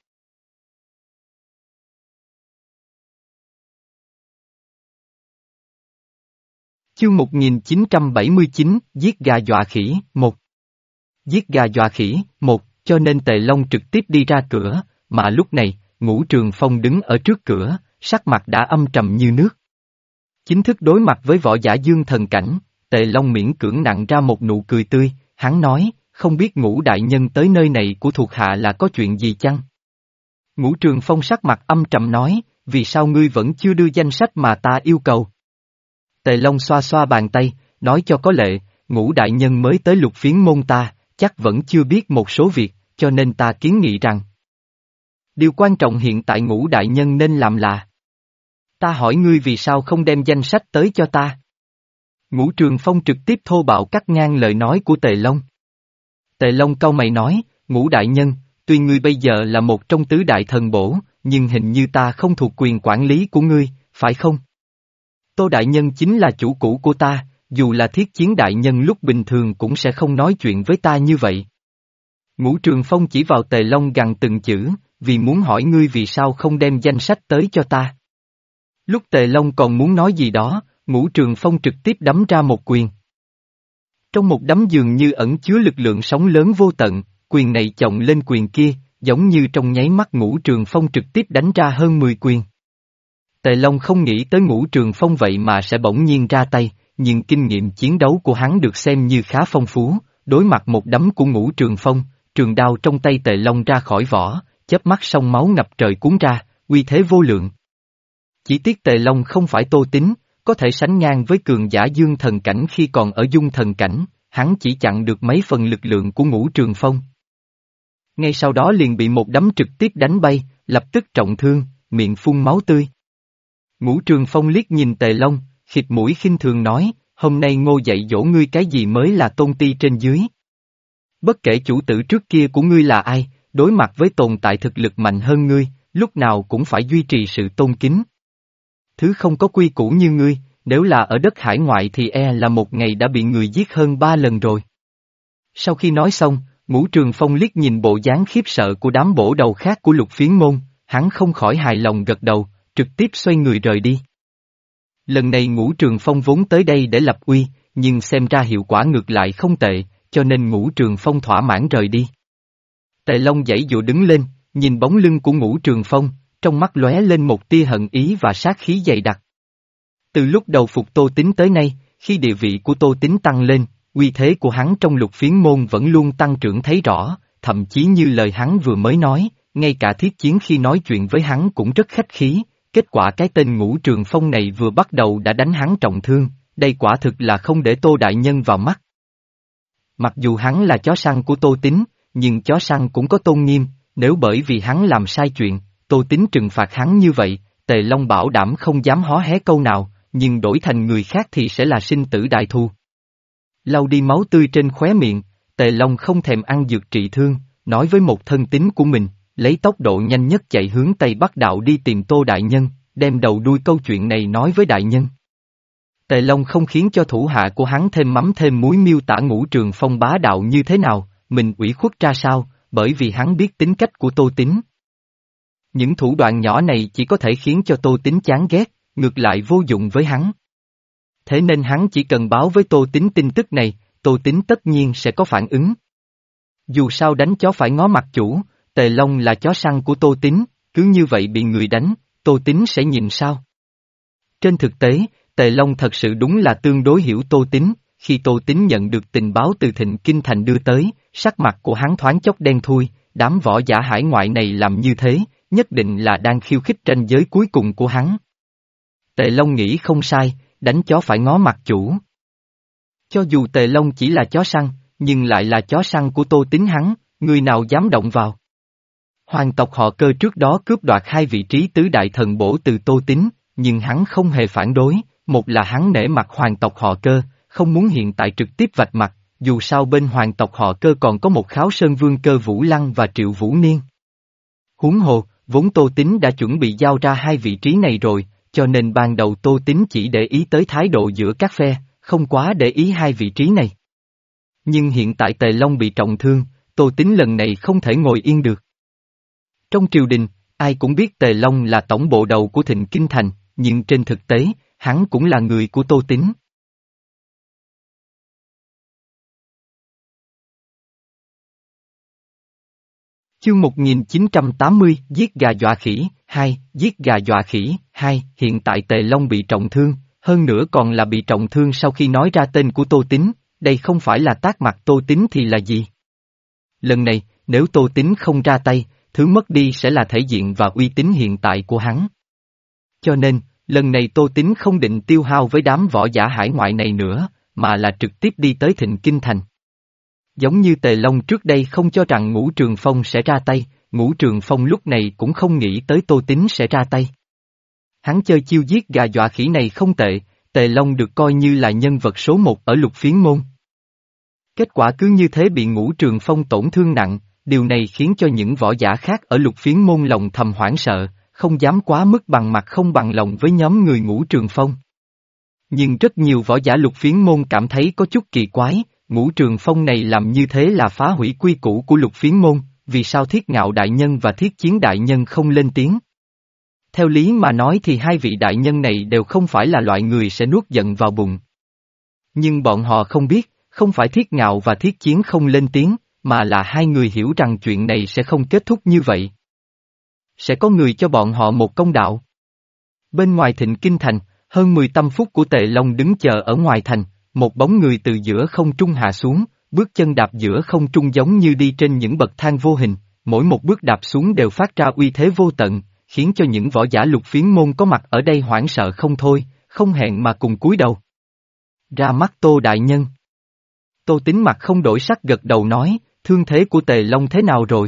Chương một nghìn chín trăm bảy mươi chín, giết gà dọa khỉ, một. Giết gà dọa khỉ, một, cho nên Tề Long trực tiếp đi ra cửa, mà lúc này, Ngũ Trường Phong đứng ở trước cửa, sắc mặt đã âm trầm như nước. Chính thức đối mặt với võ giả dương thần cảnh, Tề Long miễn cưỡng nặn ra một nụ cười tươi, hắn nói, không biết Ngũ đại nhân tới nơi này của thuộc hạ là có chuyện gì chăng? Ngũ Trường Phong sắc mặt âm trầm nói, vì sao ngươi vẫn chưa đưa danh sách mà ta yêu cầu? Tề Long xoa xoa bàn tay, nói cho có lệ, Ngũ đại nhân mới tới Lục Phiến môn ta, chắc vẫn chưa biết một số việc, cho nên ta kiến nghị rằng. Điều quan trọng hiện tại Ngũ đại nhân nên làm là. Ta hỏi ngươi vì sao không đem danh sách tới cho ta? Ngũ Trường Phong trực tiếp thô bạo cắt ngang lời nói của Tề Long. Tề Long cau mày nói, Ngũ đại nhân, tuy ngươi bây giờ là một trong tứ đại thần bổ, nhưng hình như ta không thuộc quyền quản lý của ngươi, phải không? Tô đại nhân chính là chủ cũ của ta, dù là thiết chiến đại nhân lúc bình thường cũng sẽ không nói chuyện với ta như vậy. Ngũ Trường Phong chỉ vào Tề Long gằn từng chữ, vì muốn hỏi ngươi vì sao không đem danh sách tới cho ta. Lúc Tề Long còn muốn nói gì đó, Ngũ Trường Phong trực tiếp đấm ra một quyền. Trong một đấm dường như ẩn chứa lực lượng sóng lớn vô tận, quyền này chồng lên quyền kia, giống như trong nháy mắt Ngũ Trường Phong trực tiếp đánh ra hơn mười quyền. Tề Long không nghĩ tới Ngũ Trường Phong vậy mà sẽ bỗng nhiên ra tay, nhưng kinh nghiệm chiến đấu của hắn được xem như khá phong phú, đối mặt một đấm của Ngũ Trường Phong, trường đao trong tay Tề Long ra khỏi vỏ, chớp mắt sông máu ngập trời cuốn ra, uy thế vô lượng. Chỉ tiếc Tề Long không phải Tô Tín, có thể sánh ngang với cường giả dương thần cảnh khi còn ở dung thần cảnh, hắn chỉ chặn được mấy phần lực lượng của Ngũ Trường Phong. Ngay sau đó liền bị một đấm trực tiếp đánh bay, lập tức trọng thương, miệng phun máu tươi. Ngũ Trường Phong liếc nhìn Tề Long, khịt mũi khinh thường nói, hôm nay Ngô dạy dỗ ngươi cái gì mới là tôn ti trên dưới. Bất kể chủ tử trước kia của ngươi là ai, đối mặt với tồn tại thực lực mạnh hơn ngươi, lúc nào cũng phải duy trì sự tôn kính. Thứ không có quy củ như ngươi, nếu là ở đất hải ngoại thì e là một ngày đã bị người giết hơn ba lần rồi. Sau khi nói xong, Ngũ Trường Phong liếc nhìn bộ dáng khiếp sợ của đám bổ đầu khác của Lục Phiến môn, hắn không khỏi hài lòng gật đầu, trực tiếp xoay người rời đi. Lần này Ngũ Trường Phong vốn tới đây để lập uy, nhưng xem ra hiệu quả ngược lại không tệ, cho nên Ngũ Trường Phong thỏa mãn rời đi. Tề Long giãy dụa đứng lên, nhìn bóng lưng của Ngũ Trường Phong, trong mắt lóe lên một tia hận ý và sát khí dày đặc. Từ lúc đầu phục Tô Tín tới nay, khi địa vị của Tô Tín tăng lên, uy thế của hắn trong Lục Phiến môn vẫn luôn tăng trưởng thấy rõ, thậm chí như lời hắn vừa mới nói, ngay cả thiết chiến khi nói chuyện với hắn cũng rất khách khí, kết quả cái tên Ngũ Trường Phong này vừa bắt đầu đã đánh hắn trọng thương, đây quả thực là không để Tô đại nhân vào mắt. Mặc dù hắn là chó săn của Tô Tín, nhưng chó săn cũng có tôn nghiêm, nếu bởi vì hắn làm sai chuyện, Tô Tín trừng phạt hắn như vậy, Tề Long bảo đảm không dám hó hé câu nào, nhưng đổi thành người khác thì sẽ là sinh tử đại thù. Lau đi máu tươi trên khóe miệng, Tề Long không thèm ăn dược trị thương, nói với một thân tín của mình, lấy tốc độ nhanh nhất chạy hướng Tây Bắc đạo đi tìm Tô đại nhân, đem đầu đuôi câu chuyện này nói với đại nhân. Tề Long không khiến cho thủ hạ của hắn thêm mắm thêm muối miêu tả Ngũ Trường Phong bá đạo như thế nào, mình ủy khuất ra sao, bởi vì hắn biết tính cách của Tô Tín. Những thủ đoạn nhỏ này chỉ có thể khiến cho Tô Tín chán ghét, ngược lại vô dụng với hắn. Thế nên hắn chỉ cần báo với Tô Tín tin tức này, Tô Tín tất nhiên sẽ có phản ứng. Dù sao đánh chó phải ngó mặt chủ, Tề Long là chó săn của Tô Tín, cứ như vậy bị người đánh, Tô Tín sẽ nhìn sao? Trên thực tế, Tề Long thật sự đúng là tương đối hiểu Tô Tín, khi Tô Tín nhận được tình báo từ Thịnh Kinh Thành đưa tới, sắc mặt của hắn thoáng chốc đen thui, đám võ giả hải ngoại này làm như thế, nhất định là đang khiêu khích ranh giới cuối cùng của hắn. Tề Long nghĩ không sai, đánh chó phải ngó mặt chủ. Cho dù Tề Long chỉ là chó săn, nhưng lại là chó săn của Tô Tín hắn, người nào dám động vào. Hoàng tộc họ Cơ trước đó cướp đoạt hai vị trí tứ đại thần bổ từ Tô Tín, nhưng hắn không hề phản đối, một là hắn nể mặt hoàng tộc họ Cơ, không muốn hiện tại trực tiếp vạch mặt, dù sao bên hoàng tộc họ Cơ còn có một Kháo Sơn Vương Cơ Vũ Lăng và Triệu Vũ Niên. Huống hồ, vốn Tô Tín đã chuẩn bị giao ra hai vị trí này rồi, cho nên ban đầu Tô Tín chỉ để ý tới thái độ giữa các phe, không quá để ý hai vị trí này. Nhưng hiện tại Tề Long bị trọng thương, Tô Tín lần này không thể ngồi yên được. Trong triều đình, ai cũng biết Tề Long là tổng bộ đầu của Thịnh Kinh Thành, nhưng trên thực tế, hắn cũng là người của Tô Tín. Chương một nghìn chín trăm tám mươi, giết gà dọa khỉ, hai, giết gà dọa khỉ, hai, hiện tại Tề Long bị trọng thương, hơn nữa còn là bị trọng thương sau khi nói ra tên của Tô Tín, đây không phải là tát mặt Tô Tín thì là gì? Lần này, nếu Tô Tín không ra tay, thứ mất đi sẽ là thể diện và uy tín hiện tại của hắn. Cho nên, lần này Tô Tín không định tiêu hao với đám võ giả hải ngoại này nữa, mà là trực tiếp đi tới Thịnh Kinh Thành. Giống như Tề Long trước đây không cho rằng Ngũ Trường Phong sẽ ra tay, Ngũ Trường Phong lúc này cũng không nghĩ tới Tô Tín sẽ ra tay. Hắn chơi chiêu giết gà dọa khỉ này không tệ, Tề Long được coi như là nhân vật số một ở Lục Phiến Môn. Kết quả cứ như thế bị Ngũ Trường Phong tổn thương nặng, điều này khiến cho những võ giả khác ở Lục Phiến Môn lòng thầm hoảng sợ, không dám quá mức bằng mặt không bằng lòng với nhóm người Ngũ Trường Phong. Nhưng rất nhiều võ giả Lục Phiến Môn cảm thấy có chút kỳ quái, Ngũ Trường Phong này làm như thế là phá hủy quy củ của Lục Phiến Môn, vì sao Thiết Ngạo Đại Nhân và Thiết Chiến Đại Nhân không lên tiếng? Theo lý mà nói thì hai vị đại nhân này đều không phải là loại người sẽ nuốt giận vào bụng. Nhưng bọn họ không biết, không phải Thiết Ngạo và Thiết Chiến không lên tiếng, mà là hai người hiểu rằng chuyện này sẽ không kết thúc như vậy. Sẽ có người cho bọn họ một công đạo. Bên ngoài Thịnh Kinh Thành, hơn mười tâm phúc của Tề Long đứng chờ ở ngoài thành, một bóng người từ giữa không trung hạ xuống, bước chân đạp giữa không trung giống như đi trên những bậc thang vô hình, mỗi một bước đạp xuống đều phát ra uy thế vô tận, khiến cho những võ giả Lục Phiến Môn có mặt ở đây hoảng sợ không thôi, không hẹn mà cùng cúi đầu. Ra mắt Tô Đại Nhân. Tô Tín mặt không đổi sắc gật đầu nói, thương thế của Tề Long thế nào rồi?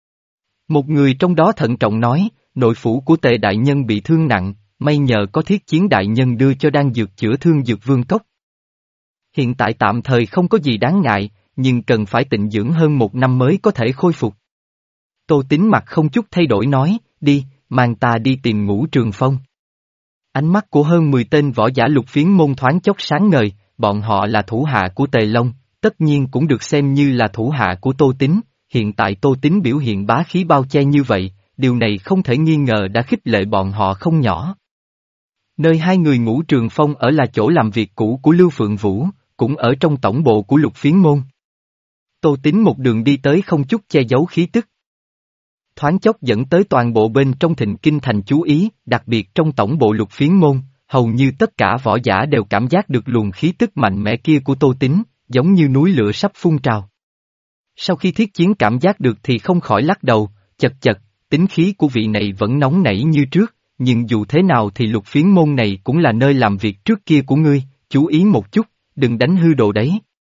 Một người trong đó thận trọng nói, nội phủ của Tề Đại Nhân bị thương nặng, may nhờ có Thiết Chiến Đại Nhân đưa cho đan dược chữa thương dược vương cốc. Hiện tại tạm thời không có gì đáng ngại, nhưng cần phải tịnh dưỡng hơn một năm mới có thể khôi phục. Tô Tín mặt không chút thay đổi nói, đi, mang ta đi tìm Ngũ Trường Phong. Ánh mắt của hơn mười tên võ giả Lục Phiến Môn thoáng chốc sáng ngời, bọn họ là thủ hạ của Tề Long, tất nhiên cũng được xem như là thủ hạ của Tô Tín, hiện tại Tô Tín biểu hiện bá khí bao che như vậy, điều này không thể nghi ngờ đã khích lệ bọn họ không nhỏ. Nơi hai người Ngũ Trường Phong ở là chỗ làm việc cũ của Lưu Phượng Vũ, cũng ở trong tổng bộ của Lục Phiến Môn. Tô Tín một đường đi tới không chút che giấu khí tức. Thoáng chốc dẫn tới toàn bộ bên trong Thịnh Kinh Thành chú ý, đặc biệt trong tổng bộ Lục Phiến Môn, hầu như tất cả võ giả đều cảm giác được luồng khí tức mạnh mẽ kia của Tô Tín, giống như núi lửa sắp phun trào. Sau khi Thiết Chiến cảm giác được thì không khỏi lắc đầu, chật chật, tính khí của vị này vẫn nóng nảy như trước, nhưng dù thế nào thì Lục Phiến Môn này cũng là nơi làm việc trước kia của ngươi, chú ý một chút, đừng đánh hư đồ đấy.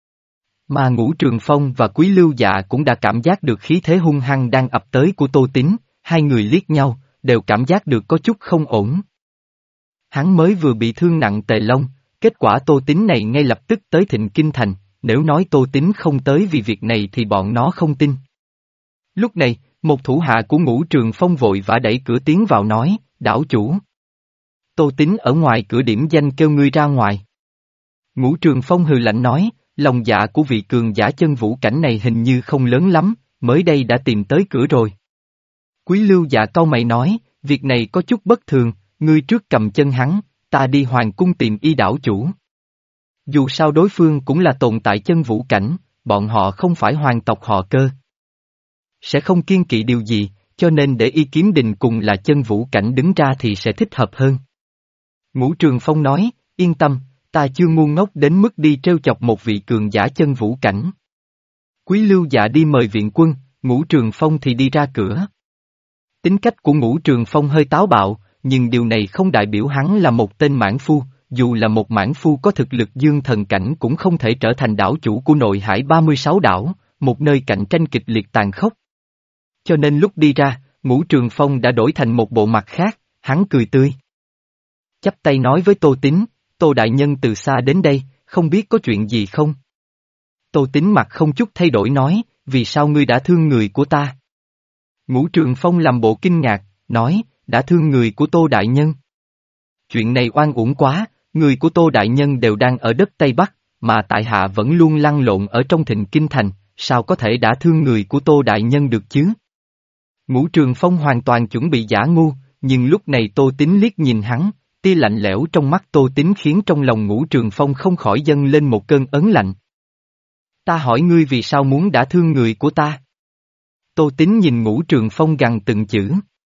Mà Ngũ Trường Phong và Quý Lưu Dạ cũng đã cảm giác được khí thế hung hăng đang ập tới của Tô Tín, hai người liếc nhau, đều cảm giác được có chút không ổn. Hắn mới vừa bị thương nặng Tề Long, kết quả Tô Tín này ngay lập tức tới Thịnh Kinh Thành, nếu nói Tô Tín không tới vì việc này thì bọn nó không tin. Lúc này, một thủ hạ của Ngũ Trường Phong vội vã đẩy cửa tiến vào nói, đảo chủ. Tô Tín ở ngoài cửa điểm danh kêu ngươi ra ngoài. Ngũ Trường Phong hừ lạnh nói, lòng dạ của vị cường giả chân vũ cảnh này hình như không lớn lắm, mới đây đã tìm tới cửa rồi. Quý Lưu Dạ cau mày nói, việc này có chút bất thường, ngươi trước cầm chân hắn, ta đi hoàng cung tìm y đảo chủ. Dù sao đối phương cũng là tồn tại chân vũ cảnh, bọn họ không phải hoàng tộc họ Cơ. Sẽ không kiêng kỵ điều gì, cho nên để y kiếm đình cùng là chân vũ cảnh đứng ra thì sẽ thích hợp hơn. Ngũ Trường Phong nói, yên tâm, ta chưa ngu ngốc đến mức đi trêu chọc một vị cường giả chân vũ cảnh. Quý Lưu Dạ đi mời viện quân, Ngũ Trường Phong thì đi ra cửa. Tính cách của Ngũ Trường Phong hơi táo bạo, nhưng điều này không đại biểu hắn là một tên mãn phu, dù là một mãn phu có thực lực dương thần cảnh cũng không thể trở thành đảo chủ của nội hải ba mươi sáu đảo, một nơi cạnh tranh kịch liệt tàn khốc. Cho nên lúc đi ra, Ngũ Trường Phong đã đổi thành một bộ mặt khác, hắn cười tươi. Chắp tay nói với Tô Tín, Tô Đại Nhân từ xa đến đây, không biết có chuyện gì không? Tô Tín mặt không chút thay đổi nói, vì sao ngươi đã thương người của ta? Ngũ Trường Phong làm bộ kinh ngạc, nói, đã thương người của Tô Đại Nhân. Chuyện này oan uổng quá, người của Tô Đại Nhân đều đang ở đất Tây Bắc, mà tại hạ vẫn luôn lăn lộn ở trong Thịnh Kinh Thành, sao có thể đã thương người của Tô Đại Nhân được chứ? Ngũ Trường Phong hoàn toàn chuẩn bị giả ngu, nhưng lúc này Tô Tín liếc nhìn hắn, tia lạnh lẽo trong mắt Tô Tín khiến trong lòng Ngũ Trường Phong không khỏi dâng lên một cơn ớn lạnh. Ta hỏi ngươi vì sao muốn đã thương người của ta? Tô Tín nhìn Ngũ Trường Phong gằn từng chữ.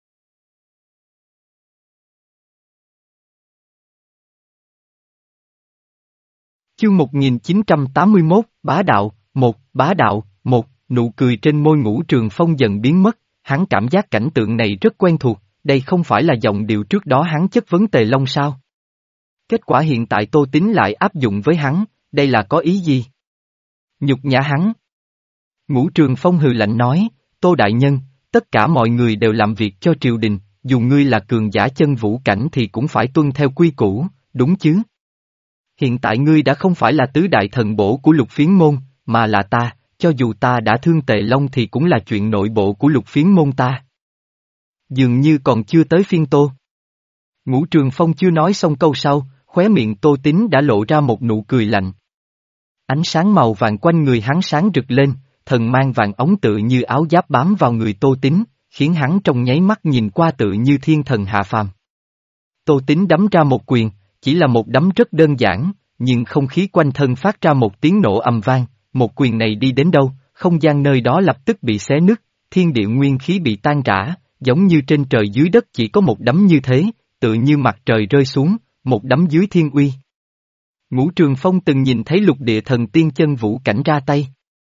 Chương một nghìn chín trăm tám mươi mốt, Bá Đạo, một, Bá Đạo, một, nụ cười trên môi Ngũ Trường Phong dần biến mất, hắn cảm giác cảnh tượng này rất quen thuộc, đây không phải là giọng điệu trước đó hắn chất vấn Tề Long sao? Kết quả hiện tại Tô Tín lại áp dụng với hắn, đây là có ý gì? Nhục nhã hắn. Ngũ Trường Phong hừ lạnh nói, Tô Đại Nhân, tất cả mọi người đều làm việc cho triều đình, dù ngươi là cường giả chân vũ cảnh thì cũng phải tuân theo quy củ, đúng chứ? Hiện tại ngươi đã không phải là tứ đại thần bổ của Lục Phiến Môn, mà là ta, cho dù ta đã thương Tề Long thì cũng là chuyện nội bộ của Lục Phiến Môn ta. Dường như còn chưa tới phiên Tô. Ngũ Trường Phong chưa nói xong câu sau, khóe miệng Tô Tín đã lộ ra một nụ cười lạnh. Ánh sáng màu vàng quanh người hắn sáng rực lên, thần mang vàng ống tự như áo giáp bám vào người Tô Tín, khiến hắn trong nháy mắt nhìn qua tự như thiên thần hạ phàm. Tô Tín đấm ra một quyền, chỉ là một đấm rất đơn giản, nhưng không khí quanh thân phát ra một tiếng nổ ầm vang, một quyền này đi đến đâu, không gian nơi đó lập tức bị xé nứt, thiên địa nguyên khí bị tan rã, giống như trên trời dưới đất chỉ có một đấm như thế, tự như mặt trời rơi xuống, một đấm dưới thiên uy. Ngũ Trường Phong từng nhìn thấy lục địa thần tiên chân vũ cảnh ra tay.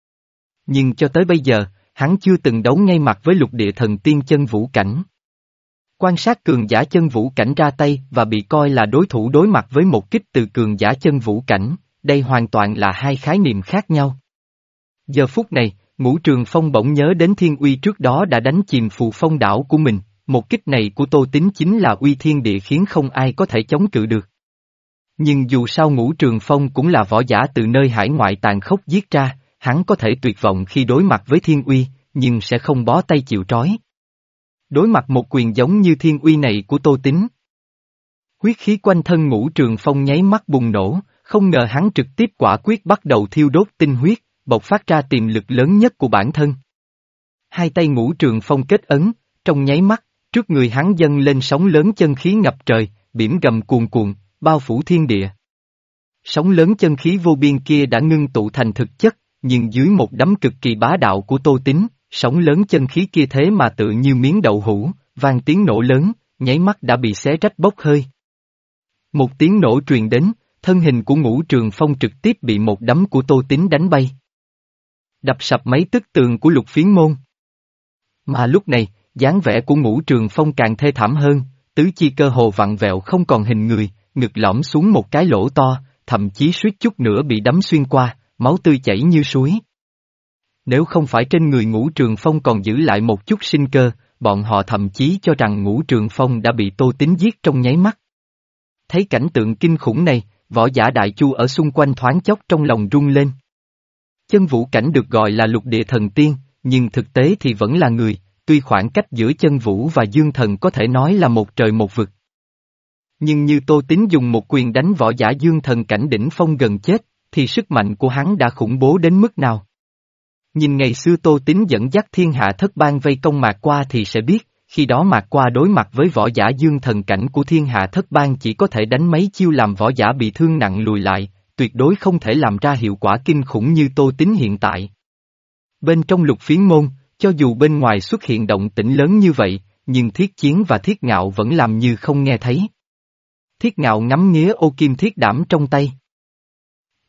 Nhưng cho tới bây giờ, hắn chưa từng đấu ngay mặt với lục địa thần tiên chân vũ cảnh. Quan sát cường giả chân vũ cảnh ra tay và bị coi là đối thủ đối mặt với một kích từ cường giả chân vũ cảnh, đây hoàn toàn là hai khái niệm khác nhau. Giờ phút này, Ngũ Trường Phong bỗng nhớ đến thiên uy trước đó đã đánh chìm Phù Phong đảo của mình, một kích này của Tô Tín chính là uy thiên địa khiến không ai có thể chống cự được. Nhưng dù sao Ngũ Trường Phong cũng là võ giả từ nơi hải ngoại tàn khốc giết ra, hắn có thể tuyệt vọng khi đối mặt với thiên uy, nhưng sẽ không bó tay chịu trói. Đối mặt một quyền giống như thiên uy này của Tô Tín. Huyết khí quanh thân Ngũ Trường Phong nháy mắt bùng nổ, không ngờ hắn trực tiếp quả quyết bắt đầu thiêu đốt tinh huyết, bộc phát ra tiềm lực lớn nhất của bản thân. Hai tay Ngũ Trường Phong kết ấn, trong nháy mắt, trước người hắn dâng lên sóng lớn chân khí ngập trời, biển gầm cuồn cuộn, bao phủ thiên địa. Sóng lớn chân khí vô biên kia đã ngưng tụ thành thực chất, nhưng dưới một đấm cực kỳ bá đạo của Tô Tín, sóng lớn chân khí kia thế mà tự như miếng đậu hũ, vang tiếng nổ lớn, nháy mắt đã bị xé rách bốc hơi. Một tiếng nổ truyền đến, thân hình của Ngũ Trường Phong trực tiếp bị một đấm của Tô Tín đánh bay. Đập sập mấy tức tường của Lục Phiến Môn. Mà lúc này, dáng vẻ của Ngũ Trường Phong càng thê thảm hơn, tứ chi cơ hồ vặn vẹo không còn hình người, ngực lõm xuống một cái lỗ to, thậm chí suýt chút nữa bị đấm xuyên qua, máu tươi chảy như suối. Nếu không phải trên người Ngũ Trường Phong còn giữ lại một chút sinh cơ, bọn họ thậm chí cho rằng Ngũ Trường Phong đã bị Tô Tín giết trong nháy mắt. Thấy cảnh tượng kinh khủng này, võ giả Đại Chu ở xung quanh thoáng chốc trong lòng rung lên. Chân vũ cảnh được gọi là lục địa thần tiên, nhưng thực tế thì vẫn là người, tuy khoảng cách giữa chân vũ và dương thần có thể nói là một trời một vực. Nhưng như Tô Tín dùng một quyền đánh võ giả dương thần cảnh đỉnh phong gần chết, thì sức mạnh của hắn đã khủng bố đến mức nào. Nhìn ngày xưa Tô Tín dẫn dắt thiên hạ thất bang vây công Mạc Qua thì sẽ biết, khi đó Mạc Qua đối mặt với võ giả dương thần cảnh của thiên hạ thất bang chỉ có thể đánh mấy chiêu làm võ giả bị thương nặng lùi lại, tuyệt đối không thể làm ra hiệu quả kinh khủng như Tô Tín hiện tại. Bên trong Lục Phiến Môn, cho dù bên ngoài xuất hiện động tĩnh lớn như vậy, nhưng Thiết Chiến và Thiết Ngạo vẫn làm như không nghe thấy. Thiết Ngạo ngắm nghía ô kim thiết đảm trong tay.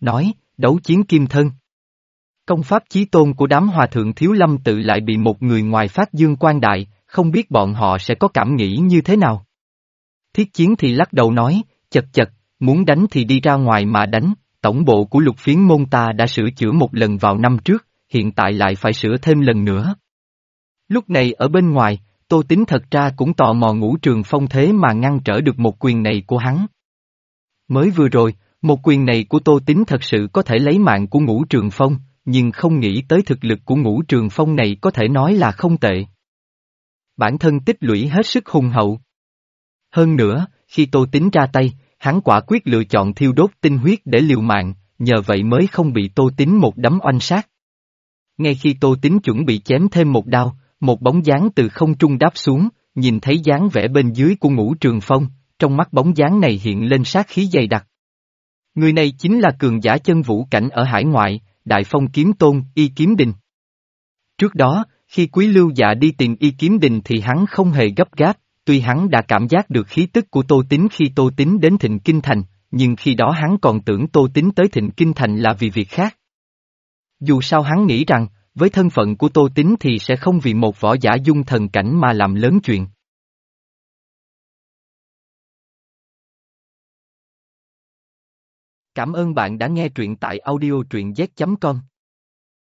nói, đấu chiến kim thân. Công pháp chí tôn của đám hòa thượng thiếu lâm tự lại bị một người ngoài phát dương quang đại, không biết bọn họ sẽ có cảm nghĩ như thế nào. Thiết chiến thì lắc đầu nói, chật chật, muốn đánh thì đi ra ngoài mà đánh, tổng bộ của lục phiến môn ta đã sửa chữa một lần vào năm trước, hiện tại lại phải sửa thêm lần nữa. Lúc này ở bên ngoài, Tô Tín thật ra cũng tò mò Ngũ Trường Phong thế mà ngăn trở được một quyền này của hắn. Mới vừa rồi, một quyền này của Tô Tín thật sự có thể lấy mạng của Ngũ Trường Phong, nhưng không nghĩ tới thực lực của Ngũ Trường Phong này có thể nói là không tệ. Bản thân tích lũy hết sức hùng hậu. Hơn nữa, khi Tô Tín ra tay, hắn quả quyết lựa chọn thiêu đốt tinh huyết để liều mạng, nhờ vậy mới không bị Tô Tín một đấm oanh sát. Ngay khi Tô Tín chuẩn bị chém thêm một đao, một bóng dáng từ không trung đáp xuống, nhìn thấy dáng vẻ bên dưới của Ngũ Trường Phong, trong mắt bóng dáng này hiện lên sát khí dày đặc. Người này chính là cường giả chân vũ cảnh ở hải ngoại, Đại Phong Kiếm Tôn, Y Kiếm Đình. Trước đó, khi Quý Lưu Dạ đi tìm Y Kiếm Đình thì hắn không hề gấp gáp, tuy hắn đã cảm giác được khí tức của Tô Tín khi Tô Tín đến Thịnh Kinh Thành, nhưng khi đó hắn còn tưởng Tô Tín tới Thịnh Kinh Thành là vì việc khác. Dù sao hắn nghĩ rằng, với thân phận của Tô Tín thì sẽ không vì một võ giả dung thần cảnh mà làm lớn chuyện. Cảm ơn bạn đã nghe truyện tại audio truyện z chấm com.